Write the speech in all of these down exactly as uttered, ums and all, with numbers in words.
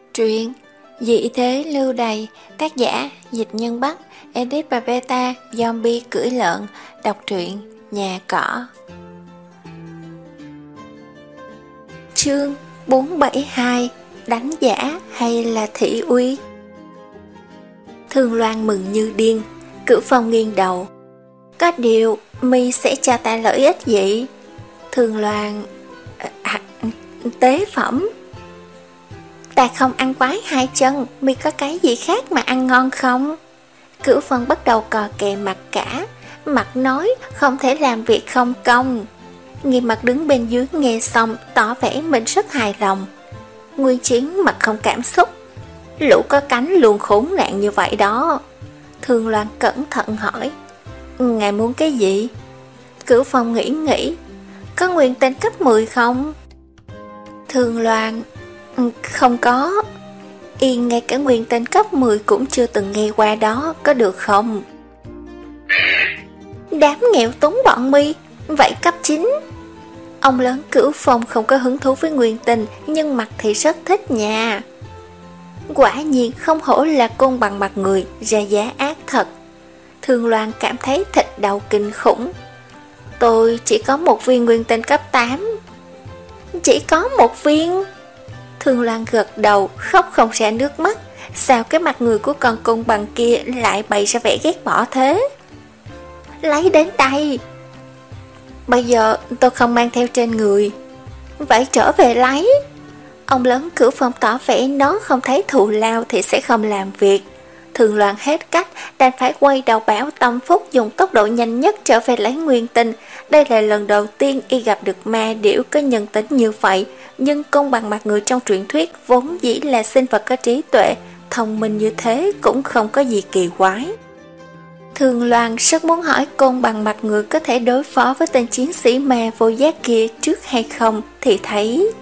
Truyện Dị thế lưu đày, tác giả Dịch Nhân Bắc, edit và beta Zombie cưỡi lợn. Đọc truyện Nhà Cỏ. Chương bốn bảy hai. Đánh giả hay là thị uy? Thương Loan mừng như điên. Cửu Phong nghiêng đầu. Có điều mi sẽ cho ta lợi ích gì? Thương Loan à, tế phẩm. Ta không ăn quái hai chân, mi có cái gì khác mà ăn ngon không? Cửu Phong bắt đầu cò kè mặt cả, mặt nói không thể làm việc không công. Nghiêm Mặt đứng bên dưới nghe xong tỏ vẻ mình rất hài lòng. Nguyên Chiến mặt không cảm xúc. Lũ có cánh luôn khốn nạn như vậy đó. Thương Loan cẩn thận hỏi, ngài muốn cái gì? Cửu Phong nghĩ nghĩ, có nguyên tên cấp mười không? Thương Loan, không có. Yên ngay cả nguyên tên cấp mười cũng chưa từng nghe qua đó, có được không? Đám nghèo túng bọn mi, vậy cấp chín. Ông lớn Cửu Phong không có hứng thú với nguyên tinh, nhưng mặt thì rất thích nha. Quả nhiên không hổ là côn bằng mặt người, ra giá ác thật. Thương Loan cảm thấy thịt đầu kinh khủng. Tôi chỉ có một viên nguyên tinh cấp tám. Chỉ có một viên? Thương Loan gật đầu, khóc không ra nước mắt. Sao cái mặt người của con côn bằng kia lại bày ra vẻ ghét bỏ thế? Lấy đến đây. Bây giờ tôi không mang theo trên người. Vậy trở về lấy. Ông lớn Cửu Phong tỏ vẻ nó không thấy thù lao thì sẽ không làm việc. Thương Loan hết cách, đành phải quay đầu bảo Tâm Phúc dùng tốc độ nhanh nhất trở về lấy nguyên tinh. Đây là lần đầu tiên y gặp được ma điểu có nhân tính như vậy. Nhưng côn bằng mặt người trong truyện thuyết vốn dĩ là sinh vật có trí tuệ, thông minh như thế cũng không có gì kỳ quái. Thương Loan rất muốn hỏi côn bằng mặt người có thể đối phó với tên chiến sĩ ma vô giác kia trước hay không, thì thấy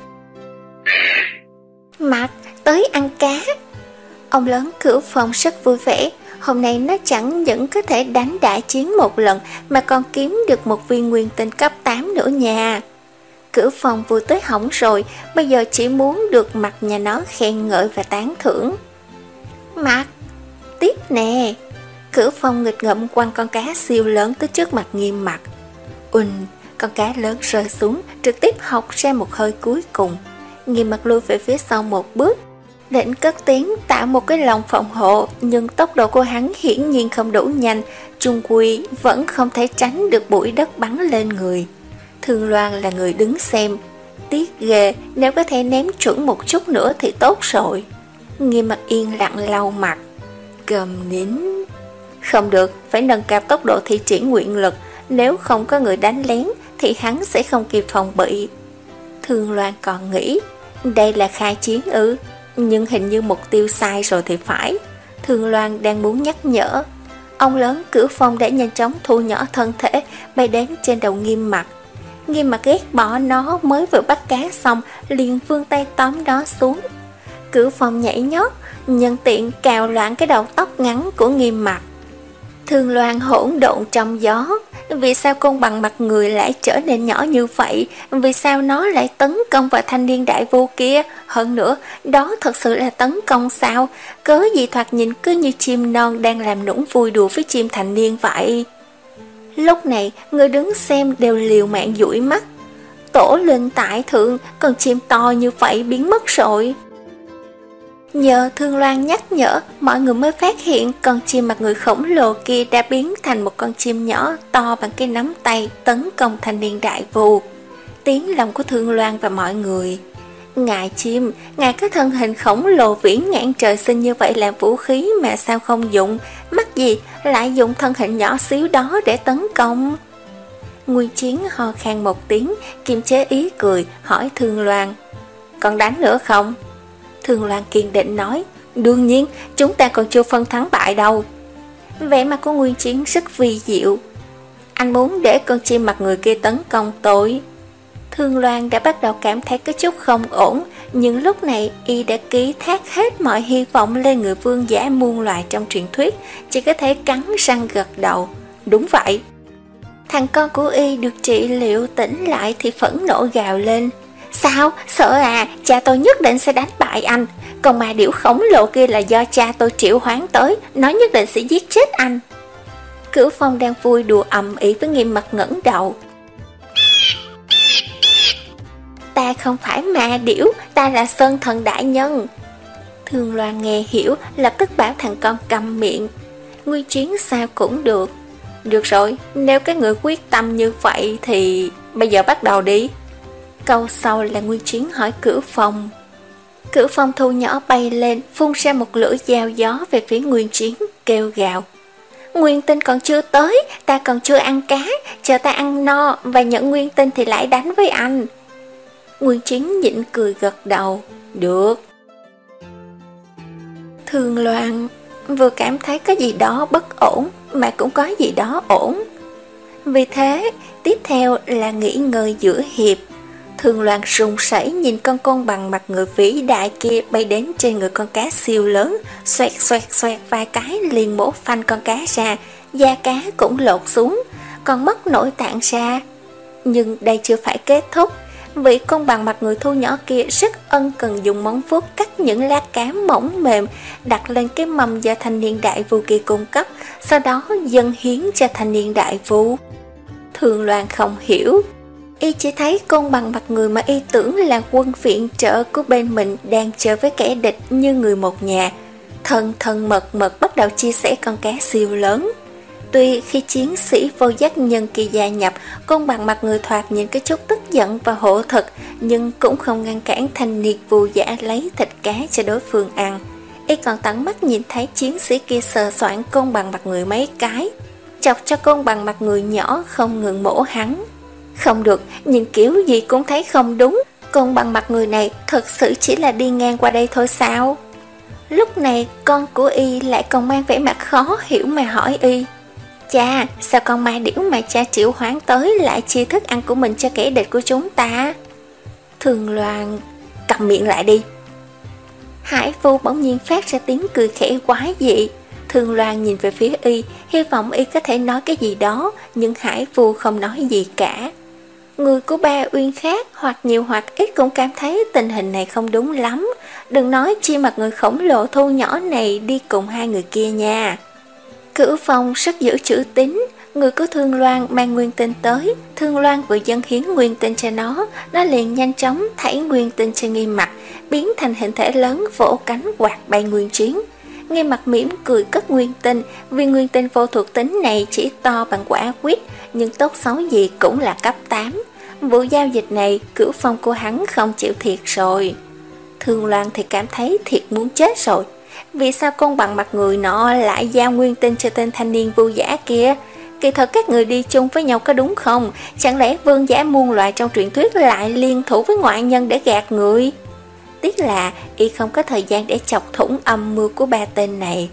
Mặt tới ăn cá. Ông lớn Cửu Phong rất vui vẻ. Hôm nay nó chẳng những có thể đánh đại chiến một lần, mà còn kiếm được một viên nguyên tinh cấp tám nữa nha. Cửu Phong vui tới hỏng rồi, bây giờ chỉ muốn được Mặt nhà nó khen ngợi và tán thưởng. Mặt, tiếp nè. Cửu Phong nghịch ngợm quăng con cá siêu lớn tới trước mặt Nghiêm Mặt. Uỳnh, con cá lớn rơi xuống, trực tiếp học ra một hơi cuối cùng. Nghiêm Mặt lui về phía sau một bước, định cất tiếng tạo một cái lồng phòng hộ, nhưng tốc độ của hắn hiển nhiên không đủ nhanh, chung quy vẫn không thể tránh được bụi đất bắn lên người. Thương Loan là người đứng xem, tiếc ghê, nếu có thể ném chuẩn một chút nữa thì tốt rồi. Nghiêm Mặt yên lặng lau mặt, cầm nín. Không được, phải nâng cao tốc độ thi triển nguyện lực, nếu không có người đánh lén thì hắn sẽ không kịp phòng bị. Thương Loan còn nghĩ, đây là khai chiến ư? Nhưng hình như mục tiêu sai rồi thì phải. Thương Loan đang muốn nhắc nhở. Ông lớn Cửu Phong đã nhanh chóng thu nhỏ thân thể, bay đến trên đầu Nghiêm Mặt. Nghiêm Mặt ghét bỏ nó, mới vừa bắt cá xong liền vươn tay tóm nó xuống. Cửu Phong nhảy nhót, nhân tiện cào loạn cái đầu tóc ngắn của Nghiêm Mặt. Thương Loan hỗn độn trong gió. Vì sao côn bằng mặt người lại trở nên nhỏ như vậy? Vì sao nó lại tấn công vào thanh niên đại vô kia? Hơn nữa, đó thật sự là tấn công sao? Cớ gì thoạt nhìn cứ như chim non đang làm nũng vui đùa với chim thành niên vậy? Lúc này, người đứng xem đều liều mạng dụi mắt. Tổ linh tại thượng, con chim to như vậy biến mất rồi. Nhờ Thương Loan nhắc nhở, mọi người mới phát hiện con chim mặt người khổng lồ kia đã biến thành một con chim nhỏ to bằng cái nắm tay tấn công thanh niên đại vù. Tiếng lòng của Thương Loan và mọi người. Ngài chim, ngài có thân hình khổng lồ viễn ngạn trời sinh như vậy làm vũ khí mà sao không dùng? Mắc gì lại dùng thân hình nhỏ xíu đó để tấn công? Nguyên Chiến ho khan một tiếng, kiềm chế ý cười, hỏi Thương Loan, còn đánh nữa không? Thương Loan kiên định nói, đương nhiên, chúng ta còn chưa phân thắng bại đâu. Vẻ mặt của Nguyên Chiến rất vi diệu. Anh muốn để con chim mặt người kia tấn công tôi. Thương Loan đã bắt đầu cảm thấy có chút không ổn, nhưng lúc này y đã ký thác hết mọi hy vọng lên người vương giả muôn loài trong truyền thuyết, chỉ có thể cắn răng gật đầu. Đúng vậy. Thằng con của y được trị liệu tỉnh lại thì phẫn nộ gào lên. Sao? Sợ à? Cha tôi nhất định sẽ đánh bại anh. Con ma điểu khổng lồ kia là do cha tôi triệu hoán tới, nó nhất định sẽ giết chết anh. Cửu Phong đang vui đùa ầm ĩ với Nghiêm Mặt ngẩng đầu. Ta không phải ma điểu, ta là Sơn Thần đại nhân. Thương Loan nghe hiểu, lập tức bảo thằng con câm miệng. Nguyên Chiến sao cũng được. Được rồi, nếu cái người quyết tâm như vậy thì bây giờ bắt đầu đi. Câu sau là Nguyên Chiến hỏi Cửu Phong. Cửu Phong thu nhỏ bay lên, phun ra một lưỡi dao gió về phía Nguyên Chiến, kêu gào. Nguyên tinh còn chưa tới, ta còn chưa ăn cá, chờ ta ăn no và nhận nguyên tinh thì lại đánh với anh. Nguyên Chiến nhịn cười gật đầu. Được. Thương Loan vừa cảm thấy có gì đó bất ổn mà cũng có gì đó ổn. Vì thế, tiếp theo là nghỉ ngơi giữa hiệp. Thương Loan run rẩy nhìn con côn bằng mặt người vĩ đại kia bay đến trên người con cá siêu lớn, xoẹt xoẹt xoẹt vài cái liền mổ phanh con cá ra, da cá cũng lột xuống, còn mất nội tạng ra. Nhưng đây chưa phải kết thúc, vị côn bằng mặt người thu nhỏ kia rất ân cần dùng móng vuốt cắt những lát cá mỏng mềm, đặt lên cái mâm do thanh niên đại vu kia cung cấp, sau đó dâng hiến cho thanh niên đại vu. Thương Loan không hiểu. Y chỉ thấy côn bằng mặt người mà y tưởng là quân viện trợ của bên mình đang chơi với kẻ địch như người một nhà. Thân thân mật mật bắt đầu chia sẻ con cá siêu lớn. Tuy khi chiến sĩ vô giác nhân kia gia nhập, côn bằng mặt người thoạt nhìn cái chút tức giận và hổ thực, nhưng cũng không ngăn cản thanh niên vu giả lấy thịt cá cho đối phương ăn. Y còn tận mắt nhìn thấy chiến sĩ kia sờ soạn côn bằng mặt người mấy cái, chọc cho côn bằng mặt người nhỏ không ngừng mổ hắn. Không được, nhìn kiểu gì cũng thấy không đúng. Côn bằng mặt người này thật sự chỉ là đi ngang qua đây thôi sao? Lúc này con của Y lại còn mang vẻ mặt khó hiểu mà hỏi Y. Cha, sao con ma điểu mà cha triệu hoán tới lại chia thức ăn của mình cho kẻ địch của chúng ta? Thương Loan, cầm miệng lại đi. Hải Vu bỗng nhiên phát ra tiếng cười khẽ quái dị. Thương Loan nhìn về phía Y, hy vọng Y có thể nói cái gì đó, nhưng Hải Vu không nói gì cả. Người của Ba Uyên khác hoặc nhiều hoặc ít cũng cảm thấy tình hình này không đúng lắm. Đừng nói chi mặt người khổng lồ thu nhỏ này đi cùng hai người kia nha. Cửu Phong rất giữ chữ tín. Người của Thương Loan mang nguyên tinh tới, Thương Loan vừa dâng hiến nguyên tinh cho nó, nó liền nhanh chóng thảy nguyên tinh cho Nghiêm Mặt, biến thành hình thể lớn vỗ cánh quạt bay Nguyên Chiến. Nghiêm Mặt mỉm cười cất nguyên tinh, vì nguyên tinh vô thuộc tính này chỉ to bằng quả quýt, nhưng tốt xấu gì cũng là cấp tám. Vụ giao dịch này, Cửu Phong của hắn không chịu thiệt rồi. Thương Loan thì cảm thấy thiệt muốn chết rồi. Vì sao con bằng mặt người nọ lại giao nguyên tinh cho tên thanh niên vu giả kia? Kỳ thật các người đi chung với nhau có đúng không? Chẳng lẽ vương giả muôn loài trong truyện thuyết lại liên thủ với ngoại nhân để gạt người? Tiếc là Y không có thời gian để chọc thủng âm mưu của ba tên này.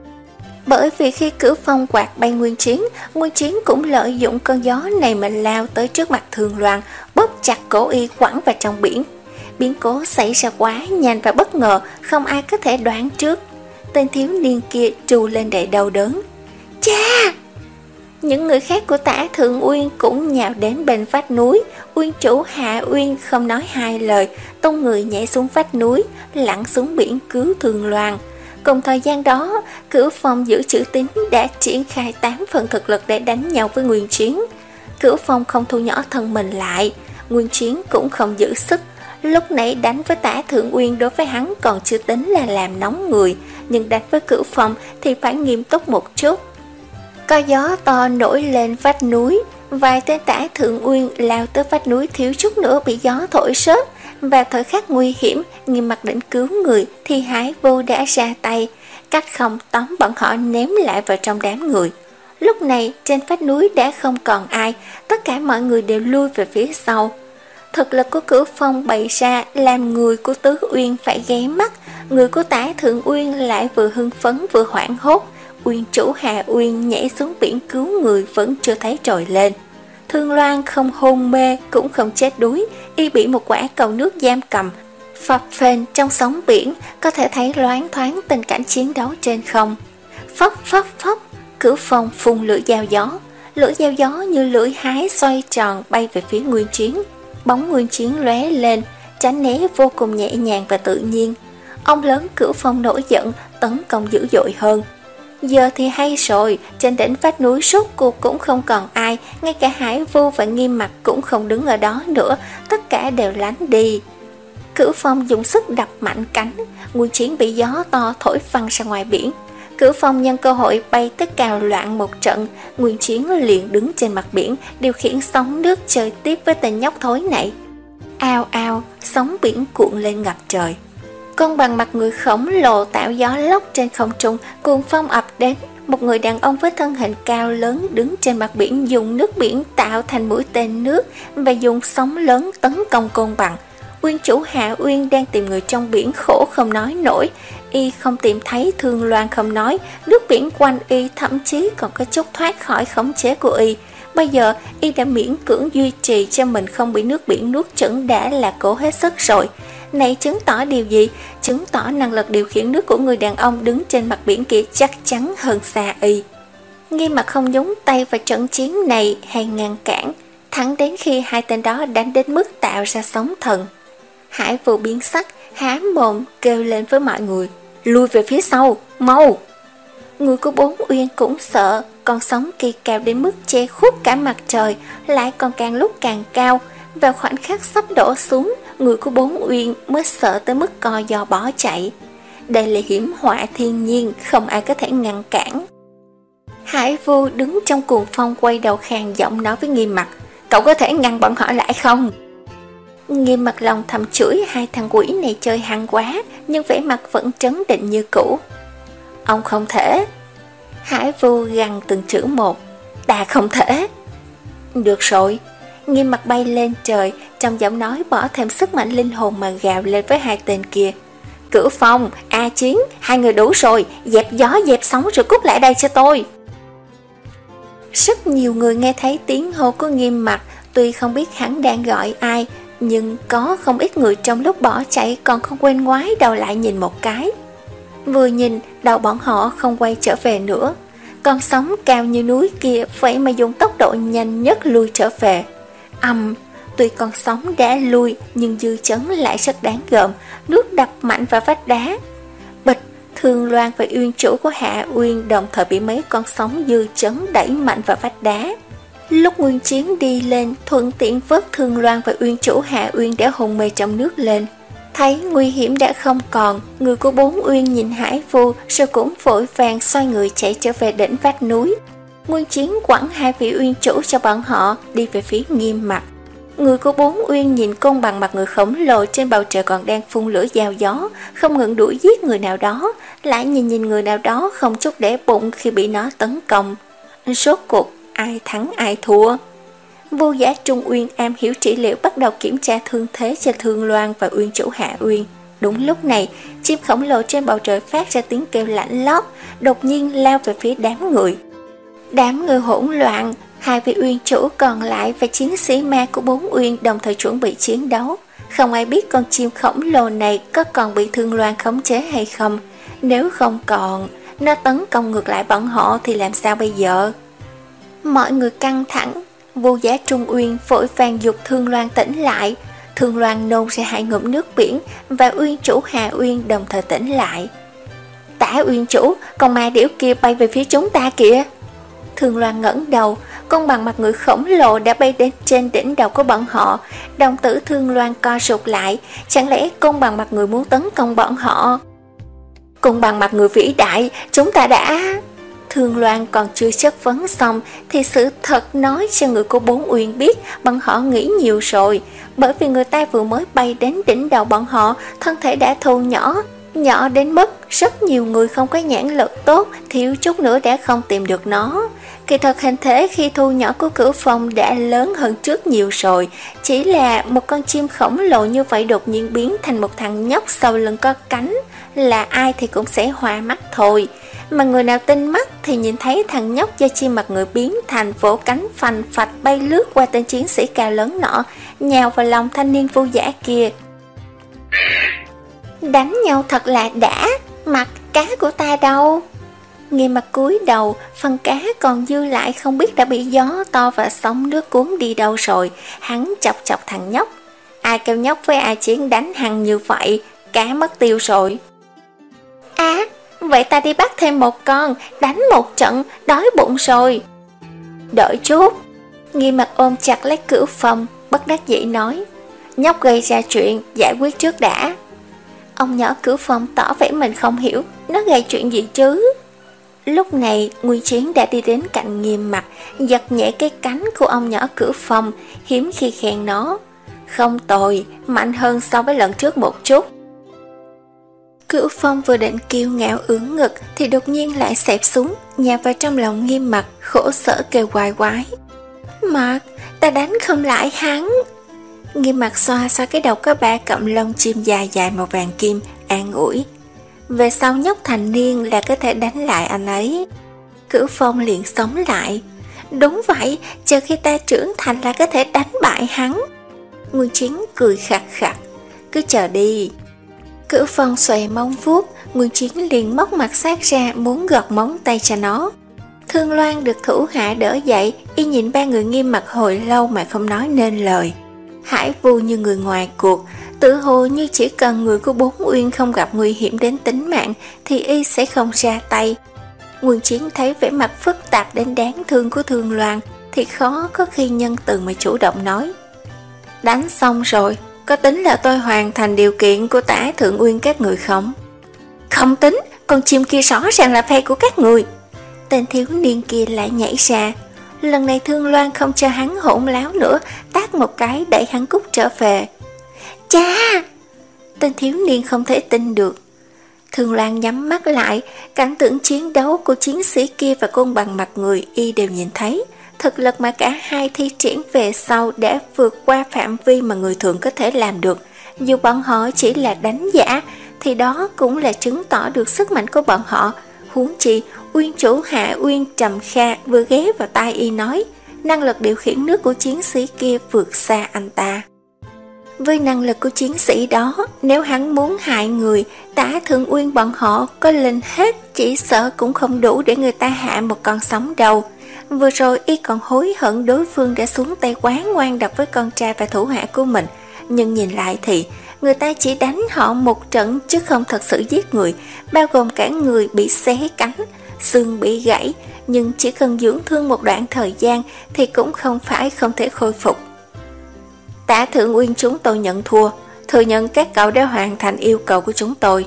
Bởi vì khi Cửu Phong quạt bay Nguyên Chiến, Nguyên Chiến cũng lợi dụng cơn gió này mà lao tới trước mặt Thương Loan, bóp chặt cổ Y quẳng vào trong biển. Biến cố xảy ra quá nhanh và bất ngờ, không ai có thể đoán trước. Tên thiếu niên kia trù lên đầy đau đớn. Cha! Những người khác của Tả Thượng Uyên cũng nhào đến bên vách núi. Uyên chủ Hạ Uyên không nói hai lời, tung người nhảy xuống vách núi, lặn xuống biển cứu Thương Loan. Cùng thời gian đó, Cửu Phong giữ chữ tín đã triển khai tám phần thực lực để đánh nhau với Nguyên Chiến. Cửu Phong không thu nhỏ thân mình lại, Nguyên Chiến cũng không giữ sức. Lúc nãy đánh với Tả Thượng Uyên đối với hắn còn chưa tính là làm nóng người, nhưng đánh với Cửu Phong thì phải nghiêm túc một chút. Có gió to nổi lên vách núi, vài tên Tả Thượng Uyên lao tới vách núi thiếu chút nữa bị gió thổi rớt. Và thời khắc nguy hiểm, Nghiêm Mặt định cứu người thì Hải Vu đã ra tay, cách không tóm bọn họ ném lại vào trong đám người. Lúc này trên vách núi đã không còn ai, tất cả mọi người đều lui về phía sau. Thực lực của Cửu Phong bày ra làm người của Tứ Uyên phải ghé mắt, người của Tả Thượng Uyên lại vừa hưng phấn vừa hoảng hốt. Uyên chủ Hà Uyên nhảy xuống biển cứu người vẫn chưa thấy trồi lên. Thương Loan không hôn mê cũng không chết đuối, Y bị một quả cầu nước giam cầm, phập phền trong sóng biển, có thể thấy loáng thoáng tình cảnh chiến đấu trên không. Phốc phốc phốc, Cửu Phong phun lưỡi dao gió, lưỡi dao gió như lưỡi hái xoay tròn bay về phía Nguyên Chiến. bóng Nguyên Chiến lóe lên, tránh né vô cùng nhẹ nhàng và tự nhiên. Ông lớn Cửu Phong nổi giận, tấn công dữ dội hơn. Giờ thì hay rồi, trên đỉnh vách núi rốt cuộc cũng không còn ai, ngay cả Hải Vu và Nghiêm Mặc cũng không đứng ở đó nữa, tất cả đều lánh đi. Cửu Phong dùng sức đập mạnh cánh, Nguyên Chiến bị gió to thổi văng ra ngoài biển. Cửu Phong nhân cơ hội bay tới cào loạn một trận, Nguyên Chiến liền đứng trên mặt biển, điều khiển sóng nước chơi tiếp với tên nhóc thối này. Ao ao, sóng biển cuộn lên ngập trời. Con bằng mặt người khổng lồ tạo gió lốc trên không trung, cuồng phong ập đến. Một người đàn ông với thân hình cao lớn đứng trên mặt biển, dùng nước biển tạo thành mũi tên nước và dùng sóng lớn tấn công côn bằng. Uyên chủ Hạ Uyên đang tìm người trong biển, khổ không nói nổi. Y không tìm thấy Thương Loan không nói, nước biển quanh Y thậm chí còn có chút thoát khỏi khống chế của Y. Bây giờ Y đã miễn cưỡng duy trì cho mình không bị nước biển nuốt chửng đã là cố hết sức rồi. Này chứng tỏ điều gì? Chứng tỏ năng lực điều khiển nước của người đàn ông đứng trên mặt biển kia chắc chắn hơn xa Y. Nghiêm Mặc không nhúng tay vào trận chiến này hay ngăn cản, thẳng đến khi hai tên đó đánh đến mức tạo ra sóng thần. Hải Vu biến sắc, há mồm kêu lên với mọi người: lui về phía sau, mau! Người của Bốn Uyên cũng sợ, con sóng kia cao đến mức che khuất cả mặt trời, lại còn càng lúc càng cao. Vào khoảnh khắc sắp đổ xuống, người của Bốn Uyên mới sợ tới mức co giò bỏ chạy. Đây là hiểm họa thiên nhiên, không ai có thể ngăn cản. Hải Vu đứng trong cuồng phong quay đầu khàn giọng nói với Nghiêm Mặc: cậu có thể ngăn bọn họ lại không? Nghiêm Mặc lòng thầm chửi hai thằng quỷ này chơi hăng quá, nhưng vẻ mặt vẫn trấn định như cũ. Ông không thể. Hải Vu gằn từng chữ một: ta không thể. Được rồi. Nghiêm Mặc bay lên trời, trong giọng nói bỏ thêm sức mạnh linh hồn mà gào lên với hai tên kia: Cửu Phong, A Chiến, hai người đủ rồi, dẹp gió dẹp sóng rồi cút lại đây cho tôi. Rất nhiều người nghe thấy tiếng hô của Nghiêm Mặc, tuy không biết hắn đang gọi ai, nhưng có không ít người trong lúc bỏ chạy còn không quên ngoái đầu lại nhìn một cái. Vừa nhìn, đầu bọn họ không quay trở về nữa. Con sóng cao như núi kia vậy mà dùng tốc độ nhanh nhất lui trở về. Ầm, um, tuy con sóng đã lui nhưng dư chấn lại rất đáng gờm, nước đập mạnh vào vách đá. Bịch, Thương Loan và Uyên chủ của Hạ Uyên đồng thời bị mấy con sóng dư chấn đẩy mạnh vào vách đá. Lúc Nguyên Chiến đi lên, thuận tiện vớt Thương Loan và Uyên chủ Hạ Uyên đã hôn mê trong nước lên. Thấy nguy hiểm đã không còn, người của Bốn Uyên nhìn Hải Vu rồi cũng vội vàng xoay người chạy trở về đỉnh vách núi. Nguyên Chiến quẳng hai vị Uyên chủ cho bọn họ đi về phía Nghiêm Mặc. Người của Bốn Uyên nhìn côn bằng mặt người khổng lồ trên bầu trời còn đang phun lửa giao gió, không ngừng đuổi giết người nào đó, lại nhìn nhìn người nào đó không chút để bụng khi bị nó tấn công. Rốt cuộc ai thắng ai thua? Vô Giả Trung Uyên am hiểu trị liệu bắt đầu kiểm tra thương thế cho Thương Loan và Uyên chủ Hạ Uyên. Đúng lúc này, chim khổng lồ trên bầu trời phát ra tiếng kêu lạnh lót, đột nhiên lao về phía đám người. Đám người hỗn loạn, hai vị Uyên chủ còn lại và chiến sĩ ma của Bốn Uyên đồng thời chuẩn bị chiến đấu. Không ai biết con chim khổng lồ này có còn bị Thương Loan khống chế hay không. Nếu không còn, nó tấn công ngược lại bọn họ thì làm sao bây giờ? Mọi người căng thẳng. Vô Giả Trung Uyên vội vàng giục Thương Loan tỉnh lại. Thương Loan nôn ra hai ngụm nước biển và Uyên chủ Hà Uyên đồng thời tỉnh lại. Tả Uyên chủ, con ma điểu kia bay về phía chúng ta kìa. Thương Loan ngẩng đầu, con bằng mặt người khổng lồ đã bay đến trên đỉnh đầu của bọn họ. Đồng tử Thương Loan co rụt lại, chẳng lẽ con bằng mặt người muốn tấn công bọn họ? Con bằng mặt người vĩ đại, chúng ta đã... Thương Loan còn chưa chất vấn xong thì sự thật nói cho người của Bốn Uyên biết bọn họ nghĩ nhiều rồi, bởi vì người ta vừa mới bay đến đỉnh đầu bọn họ, thân thể đã thu nhỏ, nhỏ đến mức rất nhiều người không có nhãn lực tốt, thiếu chút nữa đã không tìm được nó. Kỳ thật hình thể khi thu nhỏ của Cửu Phong đã lớn hơn trước nhiều rồi, chỉ là một con chim khổng lồ như vậy đột nhiên biến thành một thằng nhóc sau lưng có cánh, là ai thì cũng sẽ hoa mắt thôi. Mà người nào tinh mắt thì nhìn thấy thằng nhóc do chim mặt người biến thành vỗ cánh phành phạch bay lướt qua tên chiến sĩ cao lớn nọ, nhào vào lòng thanh niên vô giả kia. Đánh nhau thật là đã, mặt cá của ta đâu? Nghiêm Mặc cúi đầu, phần cá còn dư lại không biết đã bị gió to và sóng nước cuốn đi đâu rồi. Hắn chọc chọc thằng nhóc. Ai kêu nhóc với A Chiến đánh hắn như vậy, cá mất tiêu rồi. À, vậy ta đi bắt thêm một con, đánh một trận, đói bụng rồi. Đợi chút. Nghiêm Mặc ôm chặt lấy Cửu Phong, bất đắc dĩ nói. Nhóc gây ra chuyện, giải quyết trước đã. Ông nhỏ Cửu Phong tỏ vẻ mình không hiểu, nó gây chuyện gì chứ. Lúc này Nguyên Chiến đã đi đến cạnh Nghiêm Mặc, giật nhẹ cái cánh của ông nhỏ Cửu Phong, hiếm khi khen nó. Không tồi, mạnh hơn so với lần trước một chút. Cửu Phong vừa định kiêu ngạo ưỡn ngực thì đột nhiên lại xẹp xuống, nhào vào trong lòng Nghiêm Mặc, khổ sở kêu quái quái. Mặc, ta đánh không lại hắn. Nghiêm Mặc xoa xoa cái đầu có ba cọng lông chim dài dài màu vàng kim, an ủi. Về sau nhóc thành niên là có thể đánh lại anh ấy. Cửu Phong liền sống lại. Đúng vậy, chờ khi ta trưởng thành là có thể đánh bại hắn. Nguyên Chiến cười khặt khặt. Cứ chờ đi. Cửu Phong xòe móng vuốt, Nguyên Chiến liền móc mặt sát ra muốn gọt móng tay cho nó. Thương Loan được thủ hạ đỡ dậy, y nhìn ba người Nghiêm Mặc hồi lâu mà không nói nên lời. Hải Vu như người ngoài cuộc, tự hồ như chỉ cần người của Bốn Uyên không gặp nguy hiểm đến tính mạng thì y sẽ không ra tay. Nguyên Chiến thấy vẻ mặt phức tạp đến đáng thương của Thương Loan thì khó có khi nhân từ mà chủ động nói. Đánh xong rồi, có tính là tôi hoàn thành điều kiện của Tả Thượng Uyên các người không? Không tính, con chim kia rõ ràng là phe của các người. Tên thiếu niên kia lại nhảy ra. Lần này Thương Loan không cho hắn hỗn láo nữa, tát một cái đẩy hắn cút trở về. Cha! Tên thiếu niên không thể tin được. Thương Loan nhắm mắt lại, cảnh tượng chiến đấu của chiến sĩ kia và côn bằng mặt người y đều nhìn thấy. Thực lực mà cả hai thi triển về sau đã vượt qua phạm vi mà người thường có thể làm được. Dù bọn họ chỉ là đánh giả, thì đó cũng là chứng tỏ được sức mạnh của bọn họ. Huống chi, Uyên chủ Hạ Uyên Trầm Kha vừa ghé vào tai y nói, năng lực điều khiển nước của chiến sĩ kia vượt xa anh ta. Với năng lực của chiến sĩ đó, nếu hắn muốn hại người, Tả Thượng Uyên bọn họ có lên hết chỉ sợ cũng không đủ để người ta hạ một con sóng đâu. Vừa rồi y còn hối hận đối phương đã xuống tay quá ngoan độc với con trai và thủ hạ của mình, nhưng nhìn lại thì người ta chỉ đánh họ một trận chứ không thật sự giết người, bao gồm cả người bị xé cánh, xương bị gãy, nhưng chỉ cần dưỡng thương một đoạn thời gian thì cũng không phải không thể khôi phục. Tả Thượng Uyên chúng tôi nhận thua, thừa nhận các cậu đã hoàn thành yêu cầu của chúng tôi.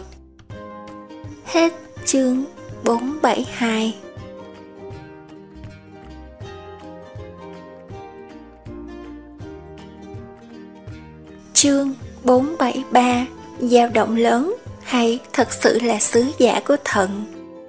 Hết chương bốn bảy hai. Chương bốn bảy ba. Dao động lớn hay thật sự là sứ giả của thần.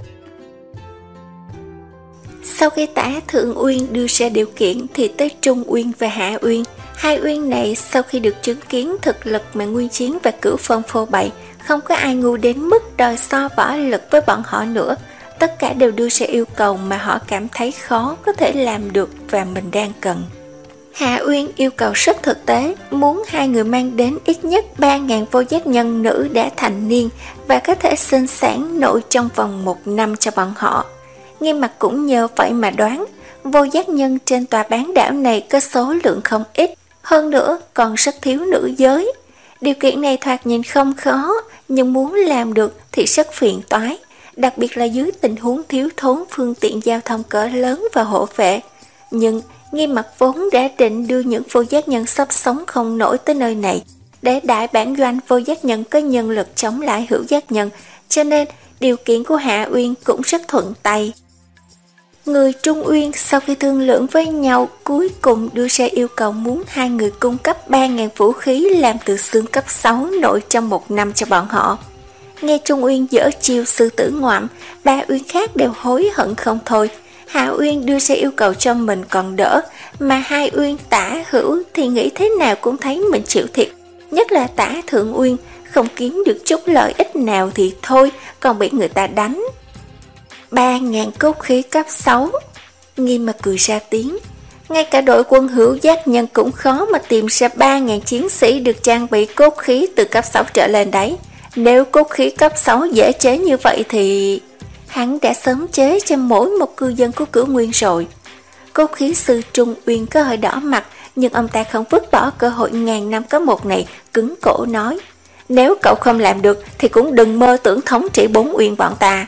Sau khi Tả Thượng Uyên đưa ra điều kiện thì tới Trung Uyên và Hạ Uyên. Hai Uyên này sau khi được chứng kiến thực lực mà Nguyên Chiến và Cửu Phong phô bày, không có ai ngu đến mức đòi so võ lực với bọn họ nữa. Tất cả đều đưa ra yêu cầu mà họ cảm thấy khó có thể làm được và mình đang cần. Hạ Uyên yêu cầu rất thực tế, muốn hai người mang đến ít nhất ba nghìn vô giác nhân nữ đã thành niên và có thể sinh sản nội trong vòng một năm cho bọn họ. Nghiêm Mặc cũng nhờ vậy mà đoán, vô giác nhân trên tòa bán đảo này có số lượng không ít, hơn nữa còn rất thiếu nữ giới. Điều kiện này thoạt nhìn không khó, nhưng muốn làm được thì rất phiền toái, đặc biệt là dưới tình huống thiếu thốn phương tiện giao thông cỡ lớn và hộ vệ. Nhưng Nghiêm Mặc vốn đã định đưa những vô giác nhân sắp sống không nổi tới nơi này, để đại bản doanh vô giác nhân có nhân lực chống lại hữu giác nhân, cho nên điều kiện của Hạ Uyên cũng rất thuận tay. Người Trung Uyên sau khi thương lượng với nhau cuối cùng đưa ra yêu cầu muốn hai người cung cấp ba nghìn vũ khí làm từ xương cấp sáu nội trong một năm cho bọn họ. Nghe Trung Uyên dở chiêu sư tử ngoạm, ba Uyên khác đều hối hận không thôi. Hạ Uyên đưa ra yêu cầu cho mình còn đỡ, mà hai Uyên Tả Hữu thì nghĩ thế nào cũng thấy mình chịu thiệt. Nhất là Tả Thượng Uyên, không kiếm được chút lợi ích nào thì thôi, còn bị người ta đánh. Ba ngàn cốt khí cấp sáu. Nghiêm mà cười ra tiếng. Ngay cả đội quân hữu giác nhân cũng khó mà tìm ra ba nghìn chiến sĩ được trang bị cốt khí từ cấp sáu trở lên đấy. Nếu cốt khí cấp sáu dễ chế như vậy thì... hắn đã sớm chế cho mỗi một cư dân của Cửu Nguyên rồi. Cốt khí sư Trung Uyên có hơi đỏ mặt, nhưng ông ta không vứt bỏ cơ hội ngàn năm có một này, cứng cổ nói: nếu cậu không làm được thì cũng đừng mơ tưởng thống trị bốn Uyên bọn ta.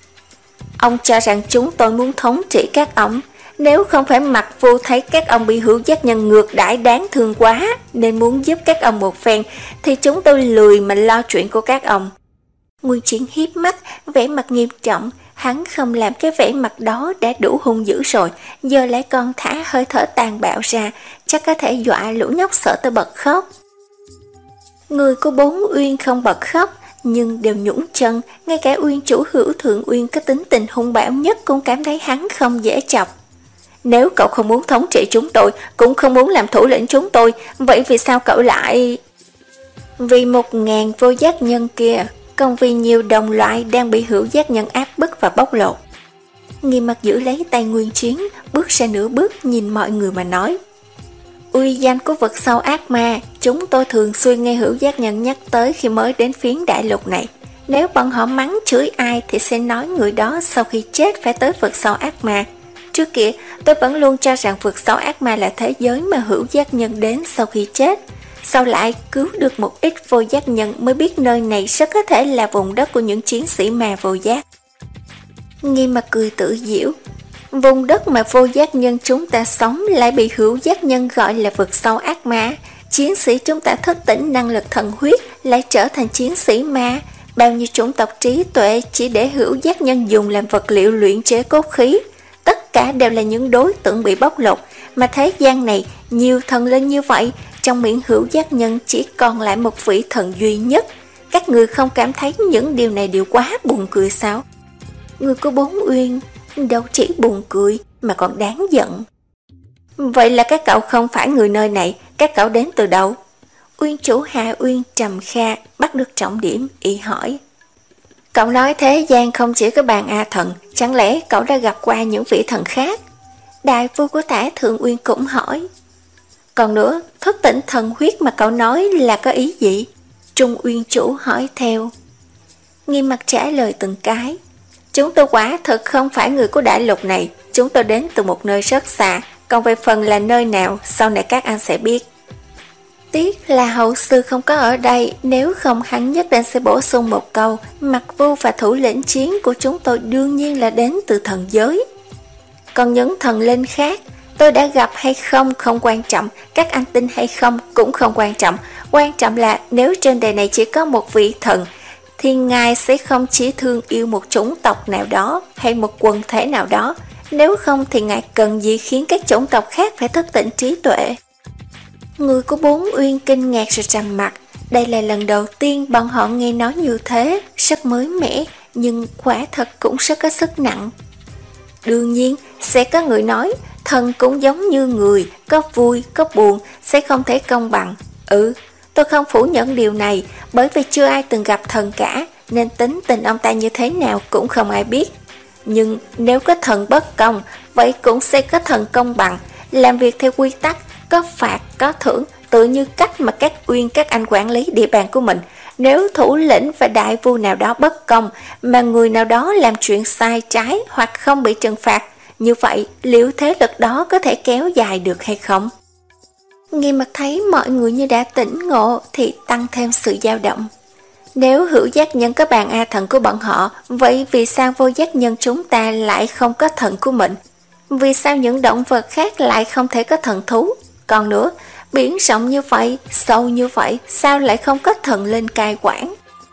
Ông cho rằng chúng tôi muốn thống trị các ông? Nếu không phải Mặc Vô thấy các ông bị hữu giác nhân ngược đãi đáng thương quá nên muốn giúp các ông một phen, thì chúng tôi lười mà lo chuyện của các ông. Nguyên Chiến hiếp mắt, vẻ mặt nghiêm trọng. Hắn không làm cái vẻ mặt đó đã đủ hung dữ rồi, giờ lại còn thả hơi thở tàn bạo ra, chắc có thể dọa lũ nhóc sợ tới bật khóc. Người của bốn Uyên không bật khóc, nhưng đều nhũn chân. Ngay cả Uyên chủ Hữu Thượng Uyên có tính tình hung bạo nhất cũng cảm thấy hắn không dễ chọc. Nếu cậu không muốn thống trị chúng tôi, cũng không muốn làm thủ lĩnh chúng tôi, vậy vì sao cậu lại... Vì một ngàn vô giác nhân kia, còn vì nhiều đồng loại đang bị hữu giác nhân áp bức và bóc lột. Nghiêm Mặt giữ lấy tay Nguyên Chiến, bước ra nửa bước nhìn mọi người mà nói: uy danh của vực sâu ác ma, chúng tôi thường xuyên nghe hữu giác nhân nhắc tới khi mới đến phiến đại lục này. Nếu bọn họ mắng chửi ai thì sẽ nói người đó sau khi chết phải tới vực sâu ác ma. Trước kia, tôi vẫn luôn cho rằng vực sâu ác ma là thế giới mà hữu giác nhân đến sau khi chết. Sau lại cứu được một ít vô giác nhân mới biết nơi này rất có thể là vùng đất của những chiến sĩ ma vô giác. Nghiêm Mặt cười tự giễu: vùng đất mà vô giác nhân chúng ta sống lại bị hữu giác nhân gọi là vực sâu ác ma. Chiến sĩ chúng ta thức tỉnh năng lực thần huyết lại trở thành chiến sĩ ma. Bao nhiêu chủng tộc trí tuệ chỉ để hữu giác nhân dùng làm vật liệu luyện chế cốt khí. Tất cả đều là những đối tượng bị bóc lột. Mà thế gian này nhiều thần linh như vậy, trong miệng hữu giác nhân chỉ còn lại một vị thần duy nhất. Các người không cảm thấy những điều này đều quá buồn cười sao? Người của bốn Uyên đâu chỉ buồn cười mà còn đáng giận. Vậy là các cậu không phải người nơi này, các cậu đến từ đâu? Uyên chủ Hạ Uyên trầm kha bắt được trọng điểm, y hỏi. Cậu nói thế gian không chỉ có bàn A thần, chẳng lẽ cậu đã gặp qua những vị thần khác? Đại phu của Tả Thượng Uyên cũng hỏi. Còn nữa, thức tỉnh thần huyết mà cậu nói là có ý gì? Trung Uyên chủ hỏi theo. Nghiêm Mặt trả lời từng cái. Chúng tôi quả thực không phải người của đại lục này, chúng tôi đến từ một nơi rất xa, còn về phần là nơi nào, sau này các anh sẽ biết. Tiếc là hậu sư không có ở đây, nếu không hắn nhất định sẽ bổ sung một câu, Mặc Vu và thủ lĩnh chiến của chúng tôi đương nhiên là đến từ thần giới. Còn những thần linh khác, tôi đã gặp hay không không quan trọng, các anh tin hay không cũng không quan trọng, quan trọng là nếu trên đời này chỉ có một vị thần, thì ngài sẽ không chỉ thương yêu một chủng tộc nào đó hay một quần thể nào đó, nếu không thì ngài cần gì khiến các chủng tộc khác phải thức tỉnh trí tuệ. Người của bốn Uyên kinh ngạc rồi trầm mặt. Đây là lần đầu tiên bọn họ nghe nói như thế, rất mới mẻ, nhưng quả thật cũng rất có sức nặng. Đương nhiên, sẽ có người nói, thần cũng giống như người, có vui, có buồn, sẽ không thể công bằng. Ừ, tôi không phủ nhận điều này, bởi vì chưa ai từng gặp thần cả, nên tính tình ông ta như thế nào cũng không ai biết. Nhưng nếu có thần bất công, vậy cũng sẽ có thần công bằng, làm việc theo quy tắc, có phạt, có thưởng, tự như cách mà các Uyên các anh quản lý địa bàn của mình. Nếu thủ lĩnh và đại vua nào đó bất công, mà người nào đó làm chuyện sai trái hoặc không bị trừng phạt, như vậy liệu thế lực đó có thể kéo dài được hay không? Nghiêm Mặt thấy mọi người như đã tỉnh ngộ thì tăng thêm sự dao động. Nếu hữu giác nhân có bàn A thần của bọn họ, vậy vì sao vô giác nhân chúng ta lại không có thần của mình? Vì sao những động vật khác lại không thể có thần thú? Còn nữa, biển rộng như vậy, sâu như vậy, sao lại không có thần linh cai quản?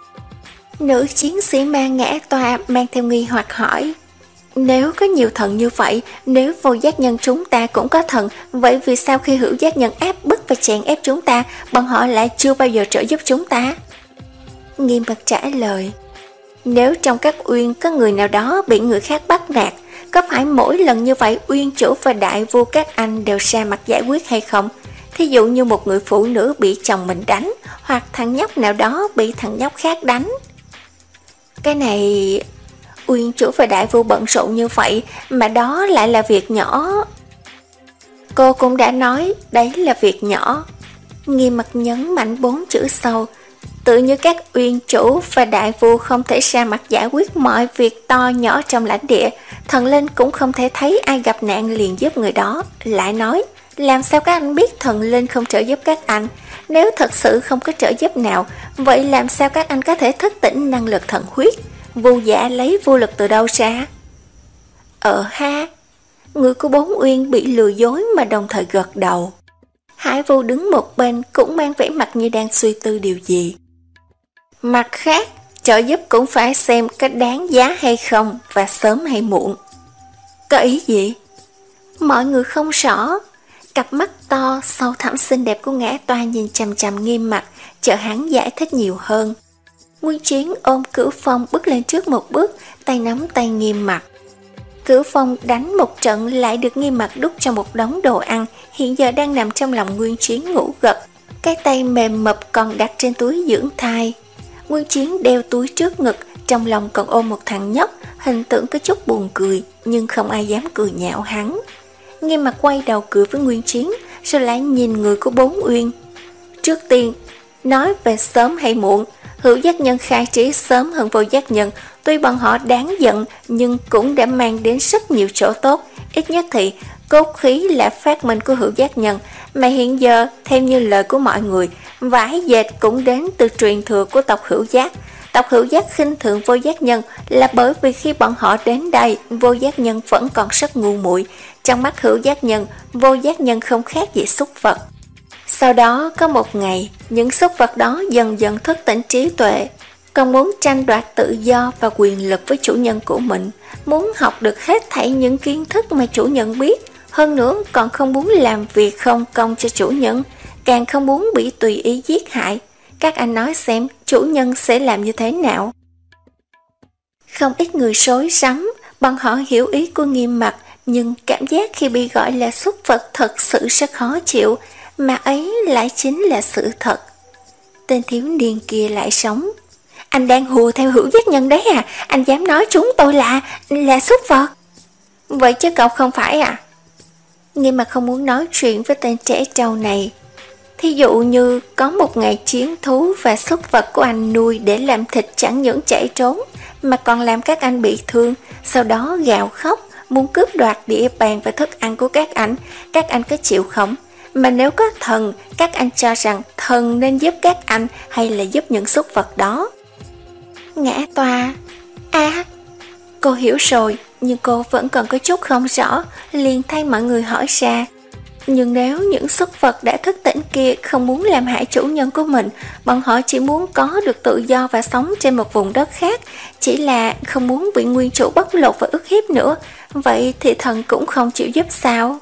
Nữ chiến sĩ ma ngã tòa mang theo nghi hoặc hỏi. Nếu có nhiều thần như vậy, nếu vô giác nhân chúng ta cũng có thần, vậy vì sao khi hữu giác nhân áp bức và chèn ép chúng ta, bọn họ lại chưa bao giờ trợ giúp chúng ta? Nghiêm Mặt trả lời. Nếu trong các Uyên có người nào đó bị người khác bắt nạt, có phải mỗi lần như vậy Uyên chủ và đại vua các anh đều ra mặt giải quyết hay không? Thí dụ như một người phụ nữ bị chồng mình đánh, hoặc thằng nhóc nào đó bị thằng nhóc khác đánh. Cái này... Uyên chủ và đại vua bận rộn như vậy, mà đó lại là việc nhỏ. Cô cũng đã nói, đấy là việc nhỏ. Nghiêm Mặt nhấn mạnh bốn chữ sau. Tự như các uyên chủ và đại vua không thể ra mặt giải quyết mọi việc to nhỏ trong lãnh địa, thần linh cũng không thể thấy ai gặp nạn liền giúp người đó. Lại nói, làm sao các anh biết thần linh không trợ giúp các anh? Nếu thật sự không có trợ giúp nào, vậy làm sao các anh có thể thức tỉnh năng lực thần huyết? Vô giả lấy vô lực từ đâu ra? Ờ ha, người của bốn uyên bị lừa dối mà đồng thời gật đầu. Hải Vô đứng một bên cũng mang vẻ mặt như đang suy tư điều gì. Mặt khác, trợ giúp cũng phải xem có đáng giá hay không và sớm hay muộn. Có ý gì? Mọi người không rõ. Cặp mắt to, sâu thẳm xinh đẹp của Ngã Toa nhìn chằm chằm Nghiêm Mặc, chờ hắn giải thích nhiều hơn. Nguyên Chiến ôm Cửu Phong bước lên trước một bước, tay nắm tay Nghiêm Mặc. Cửu Phong đánh một trận lại được Nghiêm Mặc đút trong một đống đồ ăn, hiện giờ đang nằm trong lòng Nguyên Chiến ngủ gật. Cái tay mềm mập còn đặt trên túi dưỡng thai. Nguyên Chiến đeo túi trước ngực, trong lòng còn ôm một thằng nhóc, hình tượng có chút buồn cười, nhưng không ai dám cười nhạo hắn. Nghiêm Mặc quay đầu cười với Nguyên Chiến, rồi lại nhìn người của bốn uyên. Trước tiên, nói về sớm hay muộn, Hữu Giác Nhân khai trí sớm hơn Vô Giác Nhân, tuy bọn họ đáng giận nhưng cũng đã mang đến rất nhiều chỗ tốt. Ít nhất thì cốt khí là phát minh của Hữu Giác Nhân, mà hiện giờ theo như lời của mọi người, vải dệt cũng đến từ truyền thừa của tộc Hữu Giác. Tộc Hữu Giác khinh thường Vô Giác Nhân là bởi vì khi bọn họ đến đây, Vô Giác Nhân vẫn còn rất ngu muội. Trong mắt Hữu Giác Nhân, Vô Giác Nhân không khác gì súc vật. Sau đó có một ngày, những súc vật đó dần dần thức tỉnh trí tuệ, còn muốn tranh đoạt tự do và quyền lực với chủ nhân của mình, muốn học được hết thảy những kiến thức mà chủ nhân biết, hơn nữa còn không muốn làm việc không công cho chủ nhân, càng không muốn bị tùy ý giết hại. Các anh nói xem chủ nhân sẽ làm như thế nào? Không ít người rối rắm, bọn họ hiểu ý của Nghiêm Mặc, nhưng cảm giác khi bị gọi là súc vật thật sự rất khó chịu, mà ấy lại chính là sự thật. Tên thiếu niên kia lại sống. Anh đang hùa theo Hữu Giác Nhân đấy à? Anh dám nói chúng tôi là là súc vật? Vậy chứ cậu không phải à? Nghiêm Mặc không muốn nói chuyện với tên trẻ trâu này. Thí dụ như có một ngày chiến thú và súc vật của anh nuôi để làm thịt chẳng những chạy trốn, mà còn làm các anh bị thương, sau đó gào khóc, muốn cướp đoạt địa bàn và thức ăn của các anh, các anh có chịu không? Mà nếu có thần, các anh cho rằng thần nên giúp các anh hay là giúp những súc vật đó? Ngã Toa. À, cô hiểu rồi, nhưng cô vẫn còn có chút không rõ, liền thay mọi người hỏi ra. Nhưng nếu những súc vật đã thức tỉnh kia không muốn làm hại chủ nhân của mình, bọn họ chỉ muốn có được tự do và sống trên một vùng đất khác, chỉ là không muốn bị nguyên chủ bóc lột và ức hiếp nữa, vậy thì thần cũng không chịu giúp sao?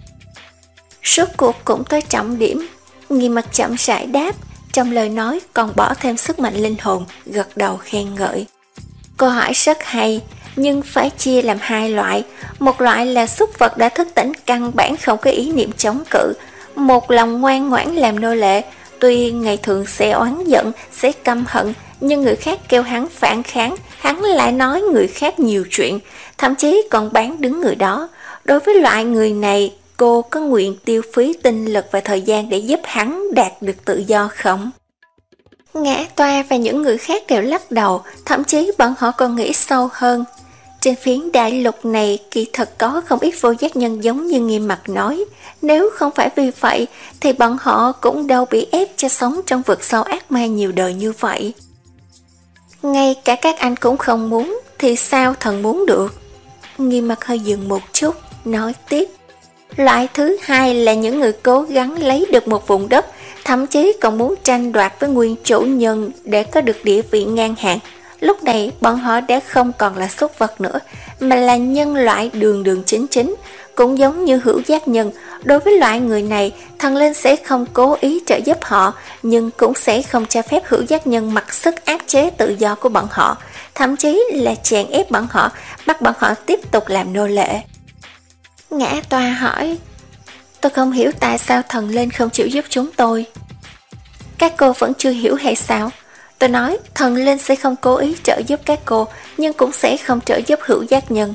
Rốt cuộc cũng tới trọng điểm. Nghiêm Mặc chậm rãi đáp, trong lời nói còn bỏ thêm sức mạnh linh hồn, gật đầu khen ngợi. Câu hỏi rất hay, nhưng phải chia làm hai loại. Một loại là súc vật đã thức tỉnh căn bản không có ý niệm chống cự, một lòng ngoan ngoãn làm nô lệ, tuy ngày thường sẽ oán giận, sẽ căm hận, nhưng người khác kêu hắn phản kháng, hắn lại nói người khác nhiều chuyện, thậm chí còn bán đứng người đó. Đối với loại người này, cô có nguyện tiêu phí tinh lực và thời gian để giúp hắn đạt được tự do không? Ngã Toa và những người khác đều lắc đầu, thậm chí bọn họ còn nghĩ sâu hơn. Trên phiến đại lục này kỳ thật có không ít vô giác nhân giống như Nghiêm Mặc nói, nếu không phải vì vậy thì bọn họ cũng đâu bị ép cho sống trong vực sâu ác ma nhiều đời như vậy. Ngay cả các anh cũng không muốn thì sao thần muốn được? Nghiêm Mặc hơi dừng một chút, nói tiếp. Loại thứ hai là những người cố gắng lấy được một vùng đất, thậm chí còn muốn tranh đoạt với nguyên chủ nhân để có được địa vị ngang hàng. Lúc này bọn họ đã không còn là súc vật nữa, mà là nhân loại đường đường chính chính. Cũng giống như Hữu Giác Nhân, đối với loại người này, thần linh sẽ không cố ý trợ giúp họ, nhưng cũng sẽ không cho phép Hữu Giác Nhân mặc sức áp chế tự do của bọn họ, thậm chí là chèn ép bọn họ, bắt bọn họ tiếp tục làm nô lệ. Ngã Toa hỏi, tôi không hiểu tại sao thần linh không chịu giúp chúng tôi. Các cô vẫn chưa hiểu hay sao? Tôi nói thần linh sẽ không cố ý trợ giúp các cô, nhưng cũng sẽ không trợ giúp Hữu Giác Nhân.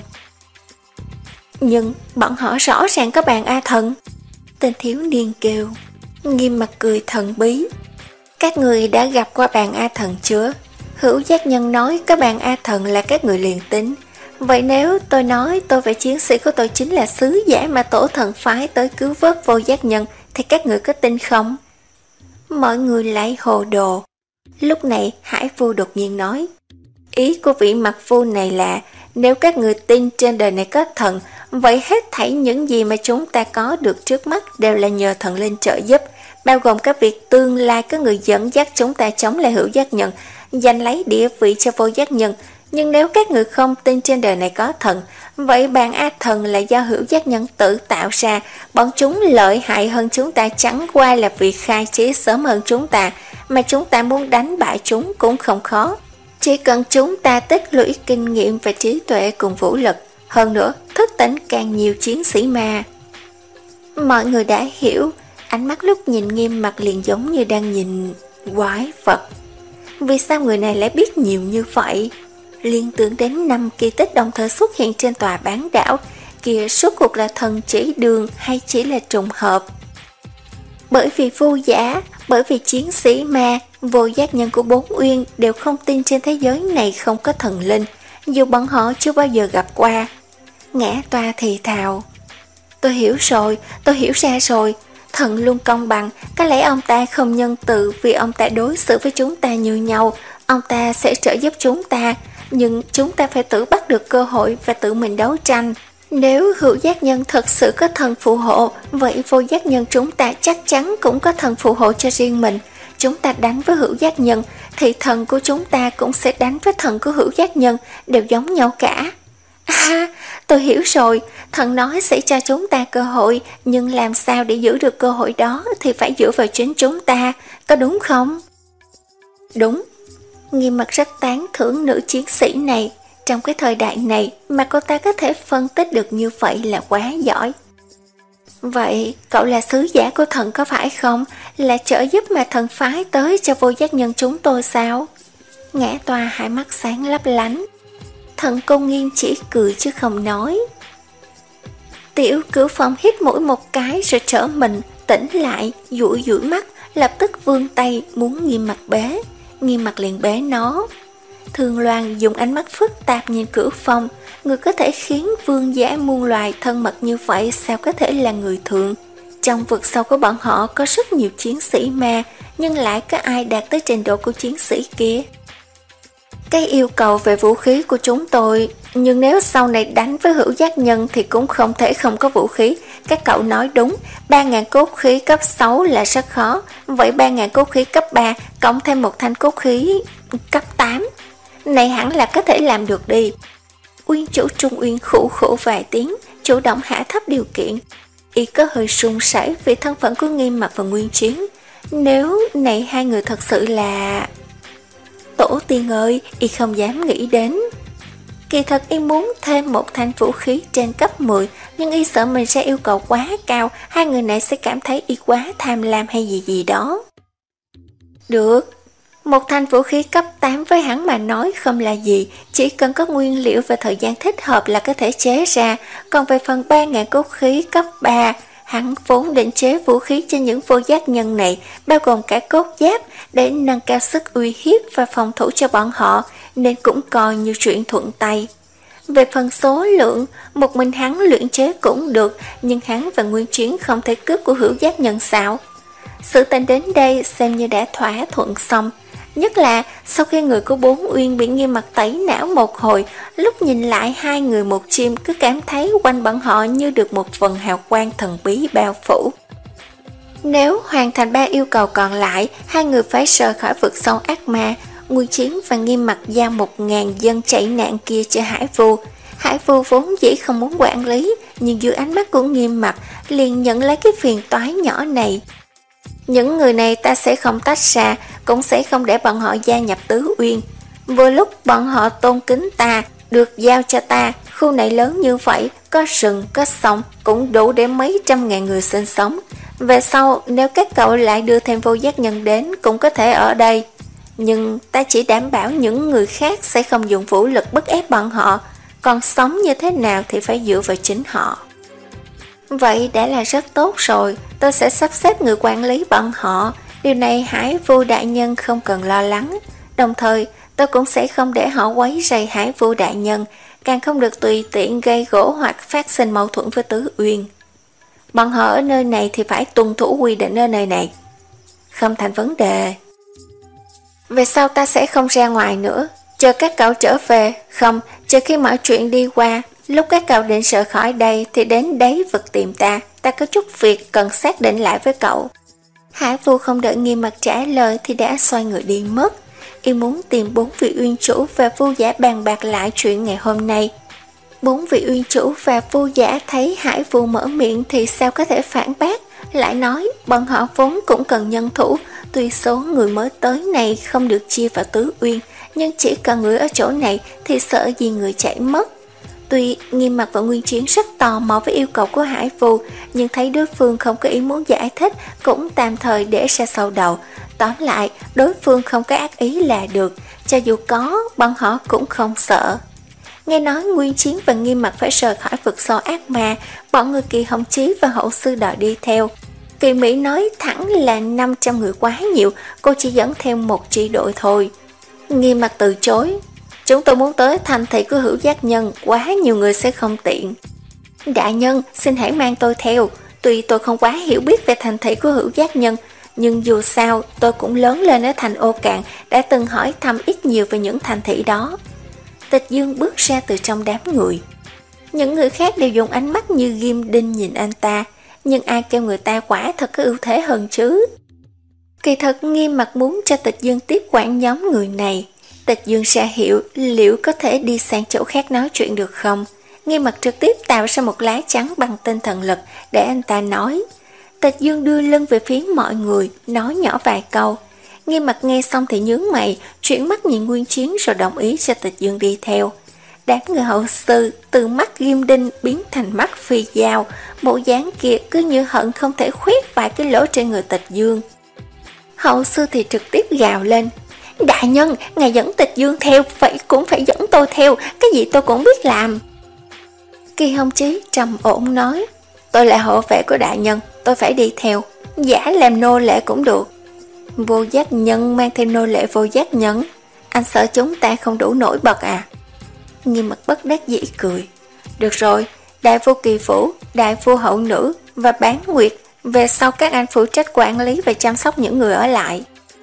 Nhưng bọn họ rõ ràng có bàn A thần. Tên thiếu niên kêu. Nghiêm Mặc cười thần bí. Các người đã gặp qua bàn A Thần chưa? Hữu giác nhân nói các bàn A Thần là các người liền tính. Vậy nếu tôi nói tôi và chiến sĩ của tôi chính là sứ giả mà tổ thần phái tới cứu vớt vô giác nhân thì các người có tin không? Mọi người lại hồ đồ. Lúc này Hải Phu đột nhiên nói, ý của vị mặt phu này là nếu các người tin trên đời này có thần, vậy hết thảy những gì mà chúng ta có được trước mắt đều là nhờ thần linh trợ giúp, bao gồm các việc tương lai có người dẫn dắt chúng ta chống lại hữu giác nhân, giành lấy địa vị cho vô giác nhân. Nhưng nếu các người không tin trên đời này có thần, vậy bàn A Thần là do hữu giác nhân tự tạo ra, bọn chúng lợi hại hơn chúng ta chẳng qua là vì khai trí sớm hơn chúng ta, mà chúng ta muốn đánh bại chúng cũng không khó. Chỉ cần chúng ta tích lũy kinh nghiệm và trí tuệ cùng vũ lực, hơn nữa thức tỉnh càng nhiều chiến sĩ mà. Mọi người đã hiểu, ánh mắt lúc nhìn Nghiêm Mặc liền giống như đang nhìn quái vật. Vì sao người này lại biết nhiều như vậy? Liên tưởng đến năm kỳ tích đồng thời xuất hiện trên tòa bán đảo, kia suốt cuộc là thần chỉ đường hay chỉ là trùng hợp? Bởi vì vô giả, bởi vì chiến sĩ ma, vô giác nhân của bốn uyên đều không tin trên thế giới này không có thần linh, dù bọn họ chưa bao giờ gặp qua. Ngã Toa thì thào, tôi hiểu rồi, tôi hiểu ra rồi. Thần luôn công bằng, có lẽ ông ta không nhân từ vì ông ta đối xử với chúng ta như nhau, ông ta sẽ trợ giúp chúng ta, nhưng chúng ta phải tự bắt được cơ hội và tự mình đấu tranh. Nếu hữu giác nhân thật sự có thần phù hộ, vậy vô giác nhân chúng ta chắc chắn cũng có thần phù hộ cho riêng mình. Chúng ta đánh với hữu giác nhân, thì thần của chúng ta cũng sẽ đánh với thần của hữu giác nhân, đều giống nhau cả. À, tôi hiểu rồi, thần nói sẽ cho chúng ta cơ hội, nhưng làm sao để giữ được cơ hội đó thì phải dựa vào chính chúng ta, có đúng không? Đúng. Nghiêm Mặc rất tán thưởng nữ chiến sĩ này. Trong cái thời đại này mà cô ta có thể phân tích được như vậy là quá giỏi. Vậy cậu là sứ giả của thần có phải không? Là trợ giúp mà thần phái tới cho vô giác nhân chúng tôi sao? Ngã Toa hai mắt sáng lấp lánh. Thần Công Nghiêm chỉ cười chứ không nói. Tiểu Cửu Phong hít mũi một cái rồi trở mình, tỉnh lại, dụi dụi mắt, lập tức vươn tay muốn Nghiêm Mặc bế. Nghiêm Mặc liền bế nó. Thường Loan dùng ánh mắt phức tạp nhìn Cửu Phong, người có thể khiến vương giả muôn loài thân mật như vậy sao có thể là người thường. Trong vực sâu của bọn họ có rất nhiều chiến sĩ ma, nhưng lại có ai đạt tới trình độ của chiến sĩ kia. Cái yêu cầu về vũ khí của chúng tôi, nhưng nếu sau này đánh với hữu giác nhân thì cũng không thể không có vũ khí. Các cậu nói đúng, ba nghìn cốt khí cấp sáu là rất khó. Vậy ba nghìn cốt khí cấp ba cộng thêm một thanh cốt khí cấp tám, này hẳn là có thể làm được đi. Uyên chủ Trung Uyên khụ khụ vài tiếng, chủ động hạ thấp điều kiện. Y có hơi sung sảy vì thân phận của Nghiêm Mặc và Nguyên Chiến. Nếu này hai người thật sự là... Tổ tiên ơi, y không dám nghĩ đến. Kỳ thật y muốn thêm một thanh vũ khí trên cấp mười, nhưng y sợ mình sẽ yêu cầu quá cao, hai người này sẽ cảm thấy y quá tham lam hay gì gì đó. Được, một thanh vũ khí cấp tám với hắn mà nói không là gì, chỉ cần có nguyên liệu và thời gian thích hợp là có thể chế ra. Còn về phần ba nghìn cốt khí cấp ba, hắn vốn định chế vũ khí cho những vô giác nhân này, bao gồm cả cốt giáp, để nâng cao sức uy hiếp và phòng thủ cho bọn họ, nên cũng coi như chuyện thuận tay. Về phần số lượng, một mình hắn luyện chế cũng được, nhưng hắn và Nguyên Chiến không thể cướp của hữu giác nhân sao. Sự tình đến đây xem như đã thỏa thuận xong. Nhất là sau khi người của bốn uyên bị Nghiêm Mặc tẩy não một hồi, lúc nhìn lại hai người một chim cứ cảm thấy quanh bọn họ như được một phần hào quang thần bí bao phủ. Nếu hoàn thành ba yêu cầu còn lại, hai người phải rời khỏi vực sâu ác ma. Nguyên Chiến và Nghiêm Mặc giao một ngàn dân chạy nạn kia cho Hải Vu. Hải Vu vốn dĩ không muốn quản lý, nhưng dưới ánh mắt của Nghiêm Mặc liền nhận lấy cái phiền toái nhỏ này. Những người này ta sẽ không tách ra, cũng sẽ không để bọn họ gia nhập Tứ Uyên. Vừa lúc bọn họ tôn kính ta, được giao cho ta, khu này lớn như vậy, có rừng, có sông, cũng đủ để mấy trăm ngàn người sinh sống. Về sau, nếu các cậu lại đưa thêm vô giác nhân đến, cũng có thể ở đây. Nhưng ta chỉ đảm bảo những người khác sẽ không dùng vũ lực bức ép bọn họ, còn sống như thế nào thì phải dựa vào chính họ. Vậy đã là rất tốt rồi, tôi sẽ sắp xếp người quản lý bọn họ. Điều này Hải Vu đại nhân không cần lo lắng. Đồng thời, tôi cũng sẽ không để họ quấy rầy Hải Vu đại nhân, càng không được tùy tiện gây gổ hoặc phát sinh mâu thuẫn với Tứ Uyên. Bọn họ ở nơi này thì phải tuân thủ quy định ở nơi này. Không thành vấn đề. Về sau ta sẽ không ra ngoài nữa, chờ các cậu trở về. Không, chờ khi mọi chuyện đi qua, lúc các cậu định rời khỏi đây thì đến đấy vực tìm ta. Ta có chút việc cần xác định lại với cậu. Hải Vu không đợi Nghiêm Mặt trả lời thì đã xoay người đi mất. Y muốn tìm bốn vị uyên chủ và Vu Giả bàn bạc lại chuyện ngày hôm nay. Bốn vị uyên chủ và Vu Giả thấy Hải Vu mở miệng thì sao có thể phản bác, lại nói bọn họ vốn cũng cần nhân thủ. Tuy số người mới tới này không được chia vào Tứ Uyên, nhưng chỉ cần người ở chỗ này thì sợ gì người chạy mất. Tuy Nghiêm Mặt và Nguyên Chiến rất tò mò với yêu cầu của Hải Vu, nhưng thấy đối phương không có ý muốn giải thích cũng tạm thời để ra sau đầu. Tóm lại, đối phương không có ác ý là được, cho dù có, bọn họ cũng không sợ. Nghe nói Nguyên Chiến và Nghiêm Mặt phải rời khỏi vực sâu ác ma, bọn người Kỳ Hồng Chí và hậu sư đòi đi theo. Kỳ Mỹ nói thẳng là năm trăm người quá nhiều, cô chỉ dẫn theo một tri đội thôi. Nghiêm Mặt từ chối. Chúng tôi muốn tới thành thị của Hữu Giác Nhân, quá nhiều người sẽ không tiện. Đại nhân, xin hãy mang tôi theo. Tuy tôi không quá hiểu biết về thành thị của Hữu Giác Nhân, nhưng dù sao tôi cũng lớn lên ở thành Ô Cạn, đã từng hỏi thăm ít nhiều về những thành thị đó. Tịch Dương bước ra từ trong đám người. Những người khác đều dùng ánh mắt như ghim đinh nhìn anh ta, nhưng ai kêu người ta quả thật có ưu thế hơn chứ. Kỳ thật Nghiêm Mặt muốn cho Tịch Dương tiếp quản nhóm người này. Tịch Dương ra hiệu liệu có thể đi sang chỗ khác nói chuyện được không. Nghiêm Mặt trực tiếp tạo ra một lá chắn bằng tinh thần lực để anh ta nói. Tịch Dương đưa lưng về phía mọi người, nói nhỏ vài câu. Nghiêm Mặt nghe xong thì nhướng mày, chuyển mắt nhìn Nguyên Chiến rồi đồng ý cho Tịch Dương đi theo. Đám người hậu sư từ mắt ghim đinh biến thành mắt phi dao, bộ dáng kia cứ như hận không thể khoét vài cái lỗ trên người Tịch Dương. Hậu sư thì trực tiếp gào lên. Đại nhân, ngài dẫn Tịch Dương theo, vậy cũng phải dẫn tôi theo, cái gì tôi cũng biết làm. Kỳ Hồng Chí trầm ổn nói, tôi là hộ vệ của đại nhân, tôi phải đi theo, giả làm nô lệ cũng được. Vô Giác Nhân mang theo nô lệ Vô Giác Nhân, anh sợ chúng ta không đủ nổi bật à? Nghiêm Mặt bất đắc dĩ cười. Được rồi, đại vô Kỳ Phủ, đại vô Hậu Nữ và Bán Nguyệt, về sau các anh phụ trách quản lý và chăm sóc những người ở lại.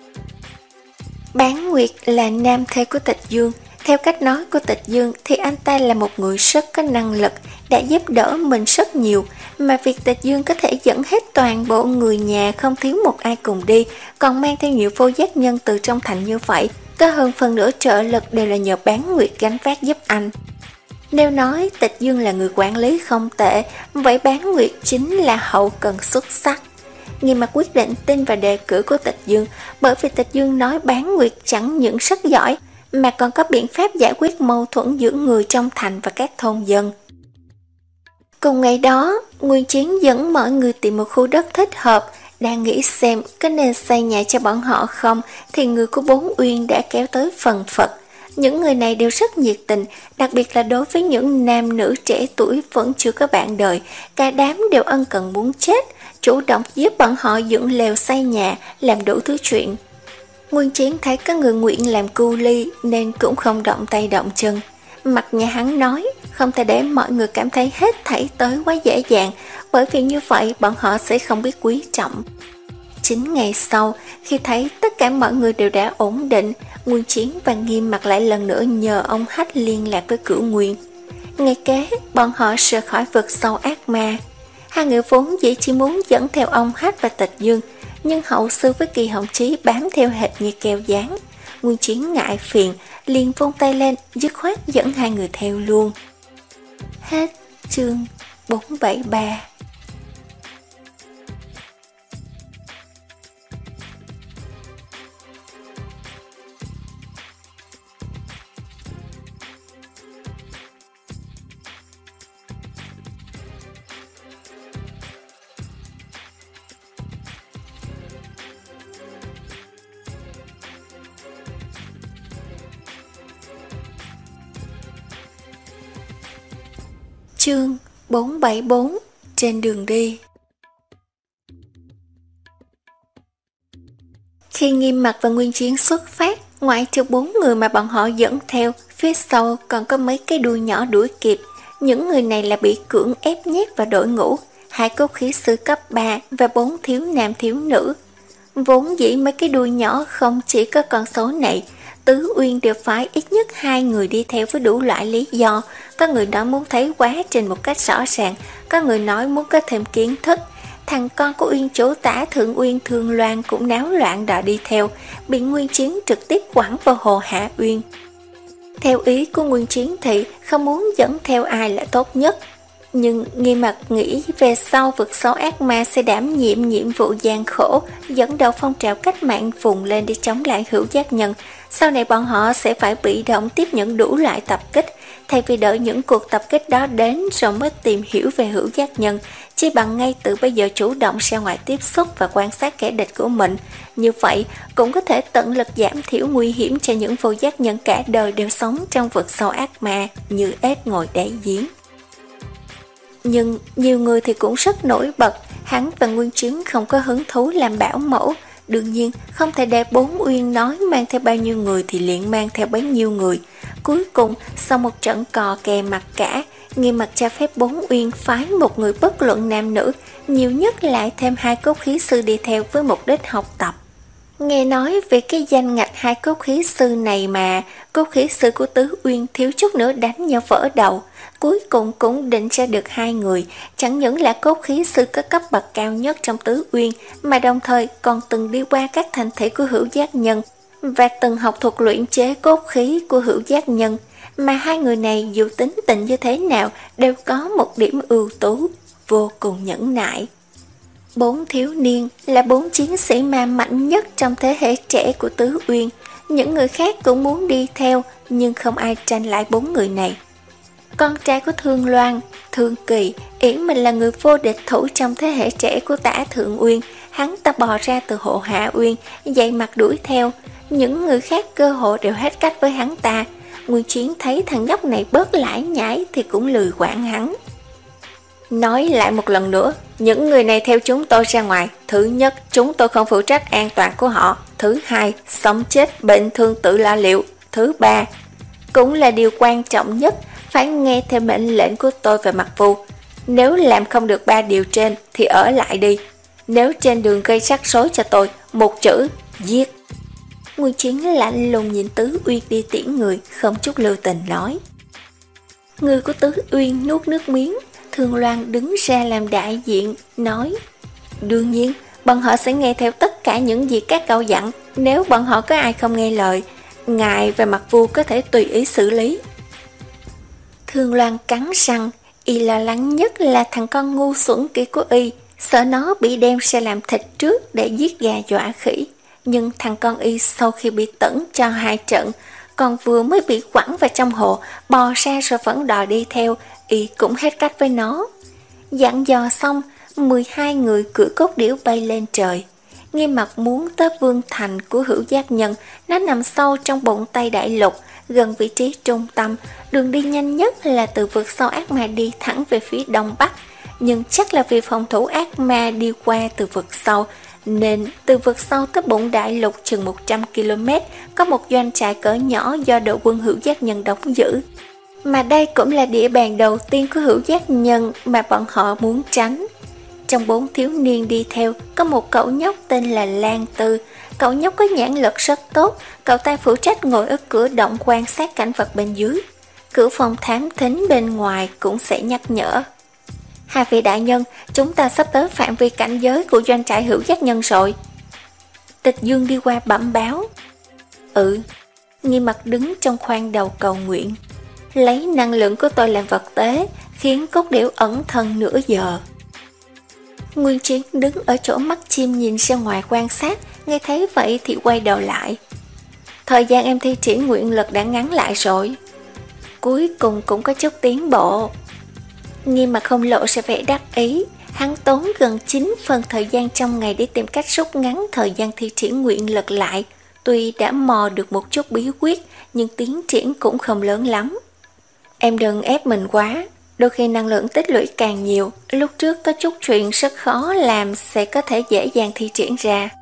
Bán Nguyệt là nam thê của Tịch Dương. Theo cách nói của Tịch Dương thì anh ta là một người rất có năng lực, đã giúp đỡ mình rất nhiều, mà việc Tịch Dương có thể dẫn hết toàn bộ người nhà không thiếu một ai cùng đi, còn mang theo nhiều Vô Giác Nhân từ trong thành như vậy, có hơn phần nửa trợ lực đều là nhờ Bán Nguyệt gánh vác giúp anh. Nếu nói Tịch Dương là người quản lý không tệ, vậy Bán Nguyệt chính là hậu cần xuất sắc. Nghiêm Mặt quyết định tin vào đề cử của Tịch Dương, bởi vì Tịch Dương nói Bán Nguyệt chẳng những rất giỏi, mà còn có biện pháp giải quyết mâu thuẫn giữa người trong thành và các thôn dân. Cùng ngày đó, Nguyên Chiến dẫn mọi người tìm một khu đất thích hợp, đang nghĩ xem có nên xây nhà cho bọn họ không, thì người của Bốn Uyên đã kéo tới phần phật. Những người này đều rất nhiệt tình, đặc biệt là đối với những nam nữ trẻ tuổi vẫn chưa có bạn đời, cả đám đều ân cần muốn chết, chủ động giúp bọn họ dựng lều xây nhà, làm đủ thứ chuyện. Nguyên Chiến thấy có người nguyện làm cu ly nên cũng không động tay động chân. Mặt nhà hắn nói, không thể để mọi người cảm thấy hết thảy tới quá dễ dàng, bởi vì như vậy bọn họ sẽ không biết quý trọng. Chín ngày sau, khi thấy tất cả mọi người đều đã ổn định, Nguyên Chiến và Nghiêm Mặt lại lần nữa nhờ ông Hách liên lạc với Cửu Nguyên. Ngày kế, bọn họ rời khỏi vực sâu ác ma. Hai người vốn dĩ chỉ muốn dẫn theo ông Hách và Tịch Dương, nhưng hậu sư với Kỳ Hồng Chí bám theo hệt như keo dán. Nguyên Chiến ngại phiền, liền vung tay lên, dứt khoát dẫn hai người theo luôn. Hết chương bốn bảy ba. Chương bốn bảy bốn. Trên đường đi. Khi Nghiêm Mặc và Nguyên Chiến xuất phát, ngoại trừ bốn người mà bọn họ dẫn theo, phía sau còn có mấy cái đuôi nhỏ đuổi kịp. Những người này là bị cưỡng ép nhét vào đội ngũ, hai cốt khí sư cấp ba và bốn thiếu nam thiếu nữ. Vốn dĩ mấy cái đuôi nhỏ không chỉ có con số này, Tứ Uyên đều phải ít nhất hai người đi theo với đủ loại lý do. Có người nói muốn thấy quá trình một cách rõ ràng, có người nói muốn có thêm kiến thức. Thằng con của Uyên chủ tả Thượng Uyên Thương Loan cũng náo loạn đòi đi theo, bị Nguyên Chiến trực tiếp quẳng vào hồ Hạ Uyên. Theo ý của Nguyên Chiến thì không muốn dẫn theo ai là tốt nhất. Nhưng Nghiêm Mặc nghĩ về sau vực sâu ác ma sẽ đảm nhiệm nhiệm vụ gian khổ, dẫn đầu phong trào cách mạng vùng lên đi chống lại hữu giác nhân. Sau này bọn họ sẽ phải bị động tiếp nhận đủ loại tập kích. Thay vì đợi những cuộc tập kích đó đến rồi mới tìm hiểu về hữu giác nhân, chỉ bằng ngay từ bây giờ chủ động ra ngoài tiếp xúc và quan sát kẻ địch của mình. Như vậy cũng có thể tận lực giảm thiểu nguy hiểm cho những vô giác nhân cả đời đều sống trong vực sâu ác ma như ếch ngồi đáy giếng. Nhưng nhiều người thì cũng rất nổi bật, hắn và Nguyên Chiến không có hứng thú làm bảo mẫu. Đương nhiên không thể để bốn Uyên nói mang theo bao nhiêu người thì liền mang theo bấy nhiêu người. Cuối cùng sau một trận cò kè mặt cả, Nghiêm Mặc cho phép bốn Uyên phái một người bất luận nam nữ, nhiều nhất lại thêm hai cốt khí sư đi theo với mục đích học tập. Nghe nói về cái danh ngạch hai cốt khí sư này mà cốt khí sư của Tứ Uyên thiếu chút nữa đánh nhau vỡ đầu. Cuối cùng cũng định ra được hai người, chẳng những là cốt khí sư có cấp bậc cao nhất trong Tứ Uyên, mà đồng thời còn từng đi qua các thành thể của hữu giác nhân và từng học thuật luyện chế cốt khí của hữu giác nhân. Mà hai người này dù tính tình như thế nào đều có một điểm ưu tú, vô cùng nhẫn nại. Bốn thiếu niên là bốn chiến sĩ ma mạnh nhất trong thế hệ trẻ của Tứ Uyên. Những người khác cũng muốn đi theo, nhưng không ai tranh lại bốn người này. Con trai của Thương Loan, Thương Kỳ, ỷ mình là người vô địch thủ trong thế hệ trẻ của Tả Thượng Uyên, hắn ta bò ra từ hộ Hạ Uyên, dậy mặt đuổi theo. Những người khác cơ hội đều hết cách với hắn ta. Nguyên Chiến thấy thằng nhóc này bớt lải nhải thì cũng lười quản hắn. Nói lại một lần nữa, những người này theo chúng tôi ra ngoài. Thứ nhất, chúng tôi không phụ trách an toàn của họ. Thứ hai, sống chết bệnh thương tự lo liệu. Thứ ba, cũng là điều quan trọng nhất, phải nghe theo mệnh lệnh của tôi và Mặc Vu. Nếu làm không được ba điều trên thì ở lại đi. Nếu trên đường gây rắc rối cho tôi, một chữ, giết. Nguyên Chiến lạnh lùng nhìn Tứ Uyên đi tiễn người, không chút lưu tình nói. Người của Tứ Uyên nuốt nước miếng. Thương Loan đứng ra làm đại diện, nói: đương nhiên, bọn họ sẽ nghe theo tất cả những gì các cậu dặn. Nếu bọn họ có ai không nghe lời, ngài và Mặc Vu có thể tùy ý xử lý. Thương Loan cắn răng, y lo lắng nhất là thằng con ngu xuẩn kia của y, sợ nó bị đem ra làm thịt trước để giết gà dọa khỉ. Nhưng thằng con y sau khi bị tẩn cho hai trận, còn vừa mới bị quẳng vào trong hồ, bò ra rồi vẫn đòi đi theo, y cũng hết cách với nó. Dặn dò xong, mười hai người cưỡi cốt điểu bay lên trời. Nghiêm Mặc muốn tới vương thành của hữu giác nhân, nó nằm sâu trong bụng Tây Đại Lục, gần vị trí trung tâm. Đường đi nhanh nhất là từ vực sâu ác ma đi thẳng về phía đông bắc, nhưng chắc là vì phòng thủ ác ma đi qua từ vực sâu, nên từ vực sâu tới bụng Đại Lục chừng một trăm ki lô mét có một doanh trại cỡ nhỏ do đội quân hữu giác nhân đóng giữ. Mà đây cũng là địa bàn đầu tiên của hữu giác nhân mà bọn họ muốn tránh. Trong bốn thiếu niên đi theo có một cậu nhóc tên là Lan Tư. Cậu nhóc có nhãn lực rất tốt, cậu ta phụ trách ngồi ở cửa động quan sát cảnh vật bên dưới. Cửa phòng thám thính bên ngoài cũng sẽ nhắc nhở. Hai vị đại nhân, chúng ta sắp tới phạm vi cảnh giới của doanh trại hữu giác nhân rồi. Tịch Dương đi qua bẩm báo. Ừ. Nghiêm Mặc đứng trong khoang đầu cầu nguyện. Lấy năng lượng của tôi làm vật tế, khiến cốt điểu ẩn thân nửa giờ. Nguyên Chiến đứng ở chỗ mắt chim nhìn ra ngoài quan sát, nghe thấy vậy thì quay đầu lại. Thời gian em thi triển nguyện lực đã ngắn lại rồi. Cuối cùng cũng có chút tiến bộ. Nghiêm Mặc không lộ ra vẻ đắc ý, hắn tốn gần chín phần thời gian trong ngày để tìm cách rút ngắn thời gian thi triển nguyện lực lại. Tuy đã mò được một chút bí quyết, nhưng tiến triển cũng không lớn lắm. Em đừng ép mình quá, đôi khi năng lượng tích lũy càng nhiều, lúc trước có chút chuyện rất khó làm sẽ có thể dễ dàng thi triển ra.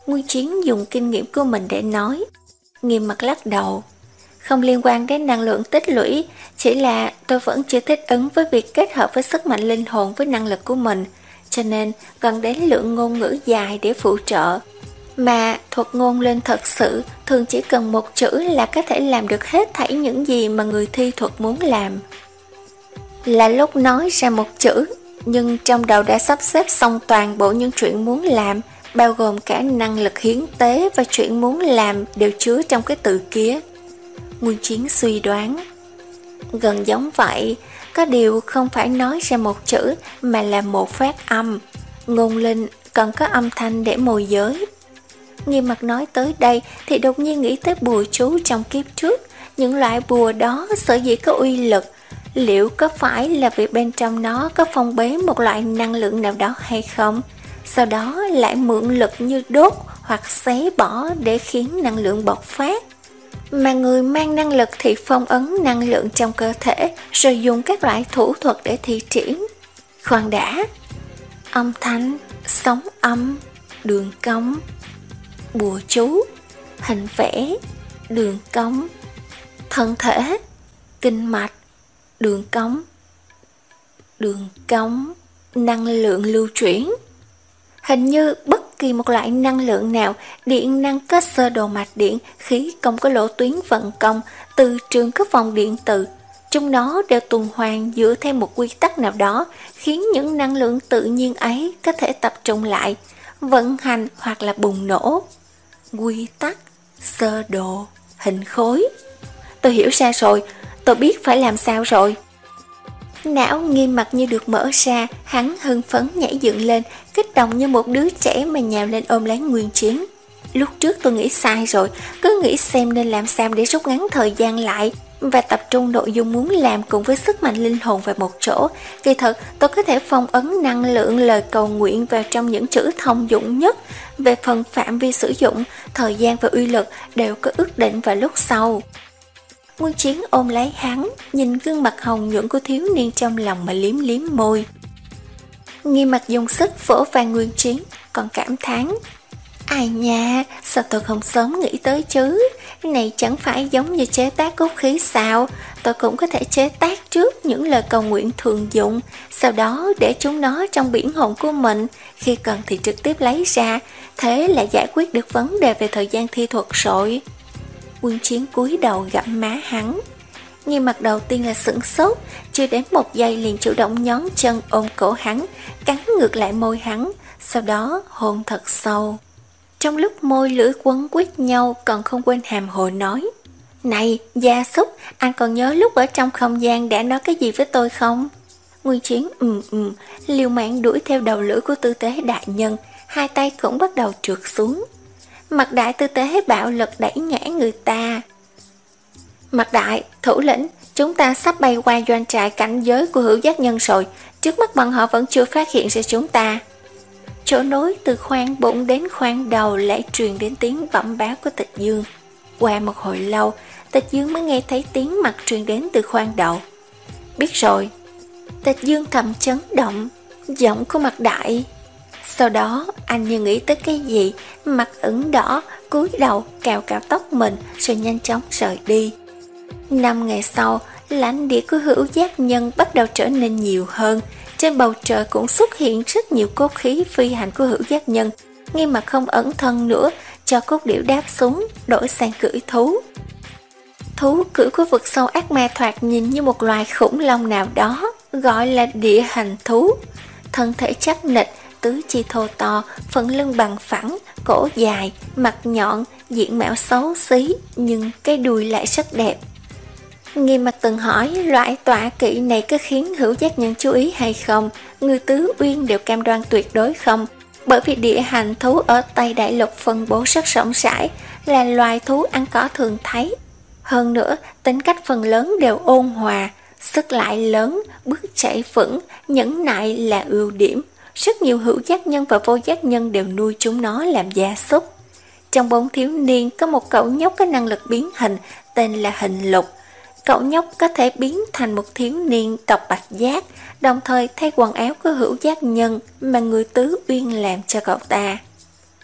Nguyên Chiến dùng kinh nghiệm của mình để nói. Nghiêm mặt lắc đầu. Không liên quan đến năng lượng tích lũy, chỉ là tôi vẫn chưa thích ứng với việc kết hợp với sức mạnh linh hồn với năng lực của mình, cho nên cần đến lượng ngôn ngữ dài để phụ trợ. Mà thuật ngôn linh thật sự thường chỉ cần một chữ là có thể làm được hết thảy những gì mà người thi thuật muốn làm. Là lúc nói ra một chữ, nhưng trong đầu đã sắp xếp xong toàn bộ những chuyện muốn làm, bao gồm cả năng lực hiến tế và chuyện muốn làm đều chứa trong cái từ kia. Nguyên Chiến suy đoán. Gần giống vậy, có điều không phải nói ra một chữ mà là một phát âm. Ngôn linh cần có âm thanh để môi giới. Nghiêm mặt nói tới đây thì đột nhiên nghĩ tới bùa chú trong kiếp trước. Những loại bùa đó sở dĩ có uy lực, liệu có phải là vì bên trong nó có phong bế một loại năng lượng nào đó hay không? Sau đó lại mượn lực như đốt hoặc xé bỏ để khiến năng lượng bộc phát. Mà người mang năng lực thì phong ấn năng lượng trong cơ thể, rồi dùng các loại thủ thuật để thi triển. Khoan đã, âm thanh, sóng âm, đường cong, bùa chú, hình vẽ, đường cong, thân thể, kinh mạch, đường cong, đường cong, năng lượng lưu chuyển. Hình như bất kỳ một loại năng lượng nào, điện năng có sơ đồ mạch điện, khí công có lỗ tuyến vận công, từ trường có vòng điện tử, chúng nó đều tuần hoàn dựa theo một quy tắc nào đó, khiến những năng lượng tự nhiên ấy có thể tập trung lại, vận hành hoặc là bùng nổ. Quy tắc, sơ đồ, hình khối. Tôi hiểu ra rồi, tôi biết phải làm sao rồi. Não Nghiêm mặt như được mở ra, hắn hưng phấn nhảy dựng lên, kích động như một đứa trẻ mà nhào lên ôm lấy Nguyên Chiến. Lúc trước tôi nghĩ sai rồi, cứ nghĩ xem nên làm sao để rút ngắn thời gian lại và tập trung nội dung muốn làm cùng với sức mạnh linh hồn vào một chỗ. Kỳ thật, tôi có thể phong ấn năng lượng lời cầu nguyện vào trong những chữ thông dụng nhất. Về phần phạm vi sử dụng, thời gian và uy lực đều có ước định vào lúc sau. Nguyên Chiến ôm lấy hắn, nhìn gương mặt hồng nhuận của thiếu niên trong lòng mà liếm liếm môi. Nghiêm mặt dùng sức vỗ vai Nguyên Chiến, còn cảm thán. Ai nha, sao tôi không sớm nghĩ tới chứ? Này chẳng phải giống như chế tác cốt khí sao? Tôi cũng có thể chế tác trước những lời cầu nguyện thường dụng, sau đó để chúng nó trong biển hồn của mình, khi cần thì trực tiếp lấy ra, thế là giải quyết được vấn đề về thời gian thi thuật rồi. Nguyên Chiến cúi đầu gặm má hắn. Nghiêm mặt đầu tiên là sửng sốt, chưa đến một giây liền chủ động nhón chân ôm cổ hắn, cắn ngược lại môi hắn, sau đó hôn thật sâu. Trong lúc môi lưỡi quấn quýt nhau còn không quên hàm hồ nói. Này, gia súc, anh còn nhớ lúc ở trong không gian đã nói cái gì với tôi không? Nguyên Chiến ừm ừm, liều mạng đuổi theo đầu lưỡi của tư tế đại nhân, hai tay cũng bắt đầu trượt xuống. Mặt đại tư tế bạo lực đẩy ngã người ta. Mặt đại, thủ lĩnh, chúng ta sắp bay qua doanh trại cảnh giới của hữu giác nhân rồi, trước mắt bọn họ vẫn chưa phát hiện ra chúng ta. Chỗ nối từ khoang bụng đến khoang đầu lại truyền đến tiếng bẩm báo của Tịch Dương. Qua một hồi lâu, Tịch Dương mới nghe thấy tiếng mặt truyền đến từ khoang đầu. Biết rồi. Tịch Dương thầm chấn động, giọng của Mặt đại. Sau đó anh như nghĩ tới cái gì, mặt ửng đỏ, cúi đầu cào cào tóc mình rồi nhanh chóng rời đi. Năm ngày sau, lãnh địa của hữu giác nhân bắt đầu trở nên nhiều hơn. Trên bầu trời cũng xuất hiện rất nhiều cốt khí phi hành của hữu giác nhân. Ngay mà không ẩn thân nữa, cho cốt điểu đáp xuống, đổi sang cưỡi thú. Thú cưỡi của vực sâu ác ma thoạt nhìn như một loài khủng long nào đó, gọi là địa hành thú. Thân thể chắc nịch, tứ chi thô to, phần lưng bằng phẳng, cổ dài, mặt nhọn, diện mạo xấu xí, nhưng cái đuôi lại rất đẹp. Nghiêm mặt từng hỏi loại tọa kỵ này có khiến hữu giác nhân chú ý hay không, người tứ uyên đều cam đoan tuyệt đối không, bởi vì địa hành thú ở Tây Đại Lục phân bố rất rộng rãi, là loài thú ăn cỏ thường thấy. Hơn nữa, tính cách phần lớn đều ôn hòa, sức lại lớn, bước chạy vững, nhẫn nại là ưu điểm. Rất nhiều hữu giác nhân và vô giác nhân đều nuôi chúng nó làm gia súc. Trong bốn thiếu niên có một cậu nhóc có năng lực biến hình tên là Hình Lục. Cậu nhóc có thể biến thành một thiếu niên tộc bạch giác, đồng thời thay quần áo của hữu giác nhân mà người tứ uyên làm cho cậu ta.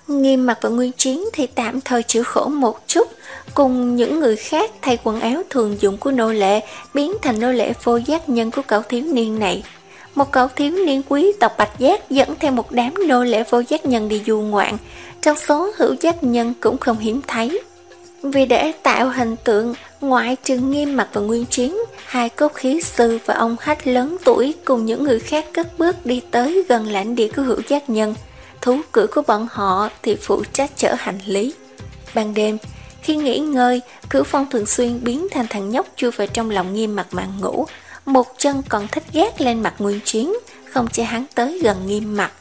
Nghiêm Mặc và Nguyên Chiến thì tạm thời chịu khổ một chút, cùng những người khác thay quần áo thường dụng của nô lệ, biến thành nô lệ vô giác nhân của cậu thiếu niên này. Một cậu thiếu niên quý tộc Bạch Giác dẫn theo một đám nô lệ vô giác nhân đi du ngoạn, trong số hữu giác nhân cũng không hiếm thấy. Vì để tạo hình tượng, ngoại trừ Nghiêm Mặc và Nguyên Chiến, hai cốt khí sư và ông Hách lớn tuổi cùng những người khác cất bước đi tới gần lãnh địa của hữu giác nhân. Thú cưỡi của bọn họ thì phụ trách chở hành lý. Ban đêm, khi nghỉ ngơi, Cửu Phong thường xuyên biến thành thằng nhóc chui vào trong lòng Nghiêm Mặc mà ngủ, một chân còn thích gác lên mặt Nguyên Chiến, không cho hắn tới gần Nghiêm Mặc.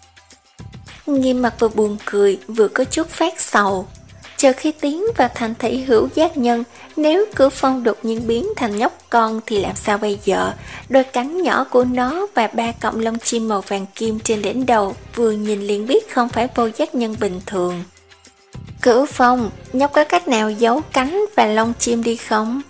Nghiêm Mặc vừa buồn cười vừa có chút phát sầu. Chờ khi tiến vào thành thị hữu giác nhân, nếu Cửu Phong đột nhiên biến thành nhóc con thì làm sao bây giờ? Đôi cánh nhỏ của nó và ba cọng lông chim màu vàng kim trên đỉnh đầu vừa nhìn liền biết không phải vô giác nhân bình thường. Cửu Phong, nhóc có cách nào giấu cánh và lông chim đi không?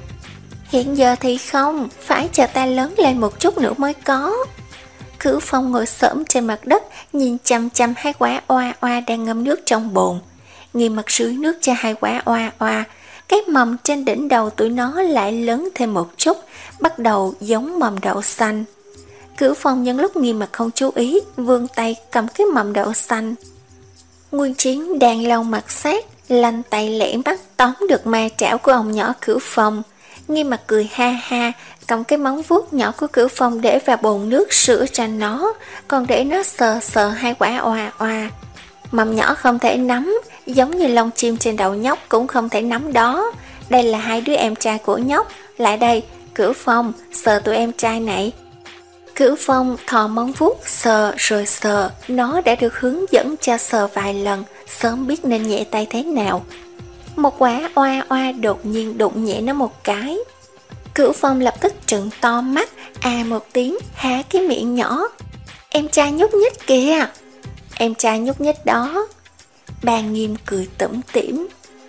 Hiện giờ thì không, phải chờ ta lớn lên một chút nữa mới có. Cửu Phong ngồi xổm trên mặt đất, nhìn chằm chằm hai quả oa oa đang ngâm nước trong bồn. Nghiêm Mặc sưởi nước cho hai quả oa oa, cái mầm trên đỉnh đầu tụi nó lại lớn thêm một chút, bắt đầu giống mầm đậu xanh. Cửu Phong nhân lúc Nghiêm Mặc không chú ý, vươn tay cầm cái mầm đậu xanh. Nguyên Chiến đang lau mặt sát, lanh tay lẹ bắt tóm được ma trảo của ông nhỏ Cửu Phong. Nghiêm Mặc cười ha ha, cầm cái móng vuốt nhỏ của Cửu Phong để vào bồn nước sữa cho nó, còn để nó sờ sờ hai quả oa oa. Mầm nhỏ không thể nắm, giống như lông chim trên đầu nhóc cũng không thể nắm đó. Đây là hai đứa em trai của nhóc, lại đây, Cửu Phong, sờ tụi em trai này. Cửu Phong thò móng vuốt sờ rồi sờ, nó đã được hướng dẫn cho sờ vài lần, sớm biết nên nhẹ tay thế nào. Một quả oa oa đột nhiên đụng nhẹ nó một cái. Cửu Phong lập tức trừng to mắt, à một tiếng, há cái miệng nhỏ. Em trai nhúc nhích kìa. Em trai nhúc nhích đó. Bà Nghiêm cười tủm tỉm.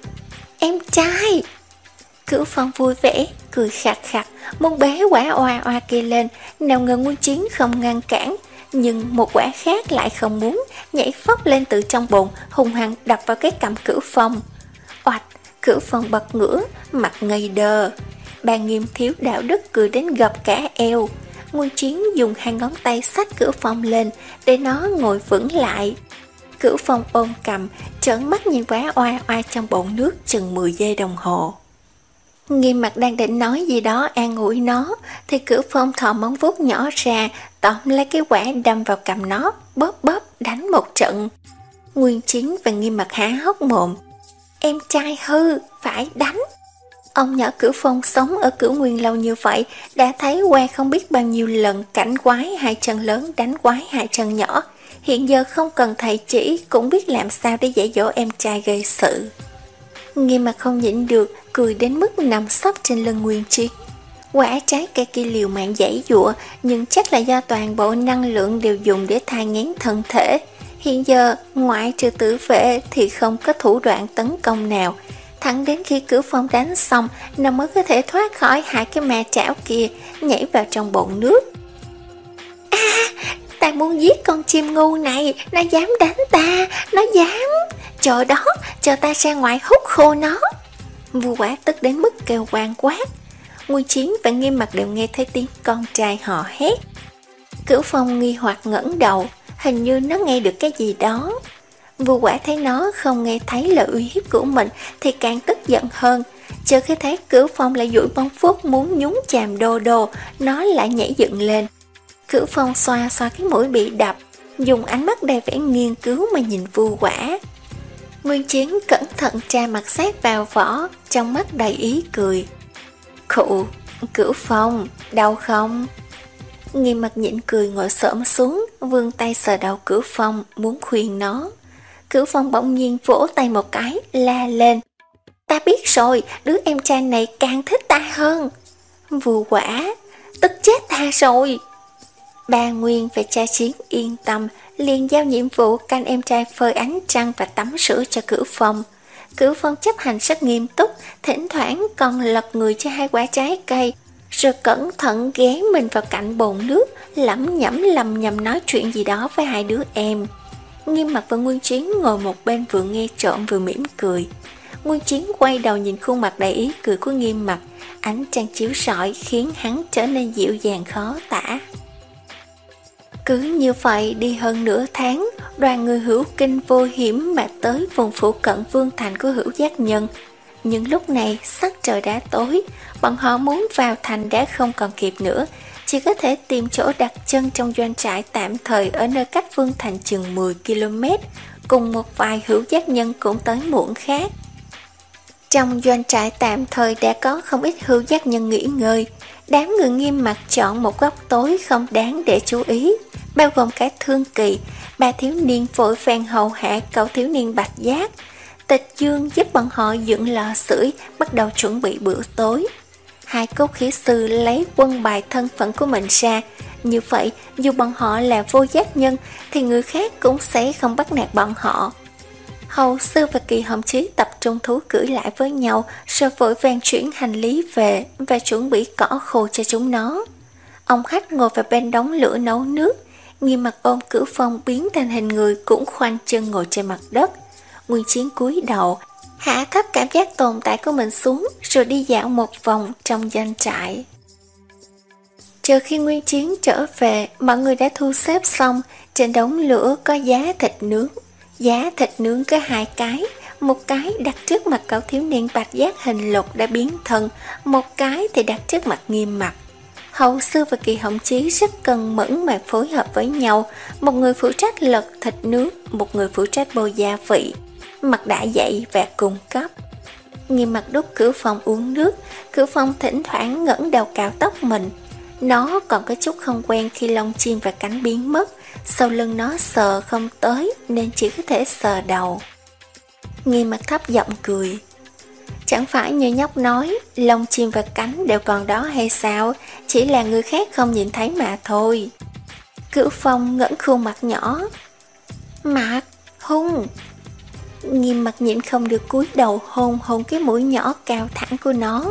Em trai. Cửu Phong vui vẻ, cười khạc khạc, muốn bế quả oa oa kia lên, nào ngờ Nguyên Chiến không ngăn cản, nhưng một quả khác lại không muốn, nhảy phóc lên từ trong bồn, hung hăng đập vào cái cằm Cửu Phong. Oạch, Cửu Phong bật ngửa, mặt ngây đờ. Bà Nghiêm thiếu đạo đức cười đến gập cả eo. Nguyên Chiến dùng hai ngón tay xách Cửu Phong lên để nó ngồi vững lại. Cửu Phong ôm cằm, trợn mắt nhìn quả oa oa trong bồn nước chừng mười giây đồng hồ. Nghiêm Mặc đang định nói gì đó an ủi nó, thì Cửu Phong thò móng vuốt nhỏ ra, tóm lấy cái quả đâm vào cằm nó, bóp bóp đánh một trận. Nguyên Chiến và Nghiêm Mặc há hốc mồm. Em trai hư, phải đánh. Ông nhỏ Cửu Phong sống ở Cửu Nguyên lâu như vậy, đã thấy qua không biết bao nhiêu lần cảnh quái hai chân lớn đánh quái hai chân nhỏ. Hiện giờ không cần thầy chỉ cũng biết làm sao để dạy dỗ em trai gây sự. Nghiêm Mặc không nhịn được, cười đến mức nằm sấp trên lưng Nguyên Chiến. Quả trái cây kia liều mạng giãy giụa, nhưng chắc là do toàn bộ năng lượng đều dùng để thai nghén thân thể. Hiện giờ, ngoại trừ tử vệ thì không có thủ đoạn tấn công nào. Thẳng đến khi Cửu Phong đánh xong, nó mới có thể thoát khỏi hai cái ma trảo kia, nhảy vào trong bồn nước. À, ta muốn giết con chim ngu này, nó dám đánh ta, nó dám. Chờ đó, chờ ta ra ngoài hút khô nó. Vua Quả tức đến mức kêu oan quát. Nguyên Chiến và Nghiêm Mặc đều nghe thấy tiếng con trai hò hét. Cửu Phong nghi hoặc ngẩng đầu, hình như nó nghe được cái gì đó. Vua Quả thấy nó không nghe thấy lời uy hiếp của mình thì càng tức giận hơn. Chờ khi thấy Cửu Phong lại duỗi móng vuốt muốn nhúng chàm Đô Đô, nó lại nhảy dựng lên. Cửu Phong xoa xoa cái mũi bị đập, dùng ánh mắt đầy vẻ nghiên cứu mà nhìn Vua Quả. Nguyên Chiến cẩn thận tra mặt sát vào vỏ, trong mắt đầy ý cười. Khụ, Cửu Phong, đau không? Nghiêm Mặc nhịn cười ngồi xổm xuống, vươn tay sờ đầu Cửu Phong, muốn khuyên nó. Cửu Phong bỗng nhiên vỗ tay một cái, la lên. Ta biết rồi, đứa em trai này càng thích ta hơn. Vua Quả, tức chết ta rồi. Ba Nguyên và cha Chiến yên tâm, liền giao nhiệm vụ canh em trai phơi ánh trăng và tắm sữa cho Cửu Phong. Cửu Phong chấp hành rất nghiêm túc, thỉnh thoảng còn lật người cho hai quả trái cây, rồi cẩn thận ghé mình vào cạnh bồn nước, lẩm nhẩm lầm nhầm nói chuyện gì đó với hai đứa em. Nghiêm Mặc và Nguyên Chiến ngồi một bên vừa nghe trộm vừa mỉm cười. Nguyên Chiến quay đầu nhìn khuôn mặt đầy ý cười của Nghiêm Mặc, ánh trăng chiếu rọi khiến hắn trở nên dịu dàng khó tả. Cứ như vậy đi hơn nửa tháng, đoàn người Hữu Kinh vô hiểm mà tới vùng phụ cận vương thành của Hữu Giác Nhân. Nhưng lúc này sắc trời đã tối, bọn họ muốn vào thành đã không còn kịp nữa, chỉ có thể tìm chỗ đặt chân trong doanh trại tạm thời ở nơi cách vương thành chừng mười ki lô mét, cùng một vài Hữu Giác Nhân cũng tới muộn khác. Trong doanh trại tạm thời đã có không ít Hữu Giác Nhân nghỉ ngơi. Đám người Nghiêm Mặc chọn một góc tối không đáng để chú ý, bao gồm cả Thương Kỳ, ba thiếu niên vội vàng hầu hạ cậu thiếu niên Bạch Giác. Tịch Dương giúp bọn họ dựng lò sưởi, bắt đầu chuẩn bị bữa tối. Hai cốt khí sư lấy quân bài thân phận của mình ra, như vậy dù bọn họ là vô giác nhân thì người khác cũng sẽ không bắt nạt bọn họ. Hầu sư và Kỳ Hồng Chí tập trung thú cưỡi lại với nhau, rồi vội vàng chuyển hành lý về và chuẩn bị cỏ khô cho chúng nó. Ông Hách ngồi vào bên đống lửa nấu nước, Nghiêm Mặc ôm Cửu Phong biến thành hình người cũng khoanh chân ngồi trên mặt đất. Nguyên Chiến cúi đầu, hạ thấp cảm giác tồn tại của mình xuống, rồi đi dạo một vòng trong doanh trại. Chờ khi Nguyên Chiến trở về, mọi người đã thu xếp xong. Trên đống lửa có giá thịt nướng. Giá thịt nướng có hai cái, một cái đặt trước mặt cậu thiếu niên Bạch Giác hình lục đã biến thân, một cái thì đặt trước mặt Nghiêm Mặc. Hậu sư và Kỳ Hồng Chí rất cần mẫn mà phối hợp với nhau, một người phụ trách lật thịt nướng, một người phụ trách bôi gia vị, Mặc đã dậy và cung cấp. Nghiêm Mặc đút Cửu Phong uống nước, Cửu Phong thỉnh thoảng ngẩng đầu cạo tóc mình. Nó còn có chút không quen khi lông chim và cánh biến mất, sau lưng nó sờ không tới nên chỉ có thể sờ đầu. Nghiêm Mặc thấp giọng cười. Chẳng phải như nhóc nói, lông chim và cánh đều còn đó hay sao, chỉ là người khác không nhìn thấy mà thôi. Cửu Phong ngẩng khuôn mặt nhỏ. Mặc, hung. Nghiêm Mặc nhịn không được cúi đầu hôn hôn cái mũi nhỏ cao thẳng của nó.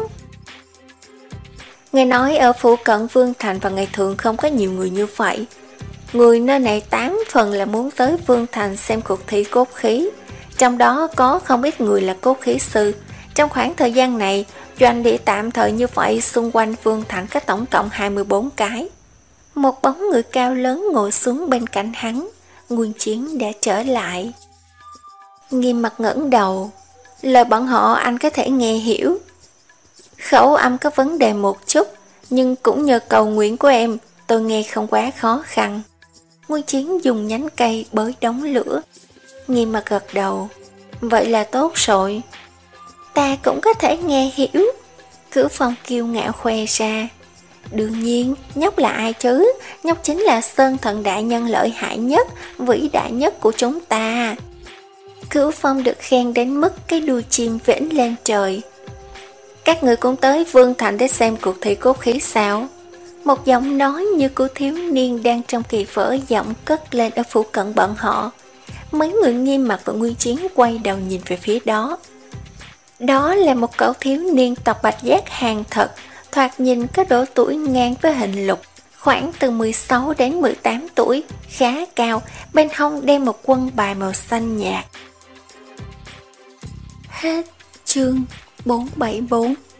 Nghe nói ở phụ cận Vương Thành vào ngày thường không có nhiều người như vậy. Người nơi này tám phần là muốn tới Vương Thành xem cuộc thi cốt khí, trong đó có không ít người là cốt khí sư. Trong khoảng thời gian này, doanh địa tạm thời như vậy xung quanh Vương Thành có tổng cộng hai mươi bốn cái. Một bóng người cao lớn ngồi xuống bên cạnh hắn. Nguyên Chiến đã trở lại. Nghiêm Mặc ngẩng đầu. Lời bọn họ anh có thể nghe hiểu. Khẩu âm có vấn đề một chút, nhưng cũng nhờ cầu nguyện của em, tôi nghe không quá khó khăn. Nguyên Chiến dùng nhánh cây bới đống lửa. Nghiêm Mặc gật đầu. Vậy là tốt rồi. Ta cũng có thể nghe hiểu. Cửu Phong kiêu ngạo khoe ra. Đương nhiên, nhóc là ai chứ? Nhóc chính là Sơn Thần đại nhân lợi hại nhất, vĩ đại nhất của chúng ta. Cửu Phong được khen đến mức cái đuôi chim vểnh lên trời. Các người cũng tới Vương Thành để xem cuộc thi cốt khí sao? Một giọng nói như của thiếu niên đang trong kỳ vỡ giọng cất lên ở phụ cận bọn họ. Mấy người Nghiêm Mặc và Nguyên Chiến quay đầu nhìn về phía đó. Đó là một cậu thiếu niên tộc Bạch Giác hàng thật, thoạt nhìn có độ tuổi ngang với hình lục, khoảng từ mười sáu đến mười tám tuổi, khá cao, bên hông đeo một quân bài màu xanh nhạt. Hết chương bốn trăm bảy mươi bốn.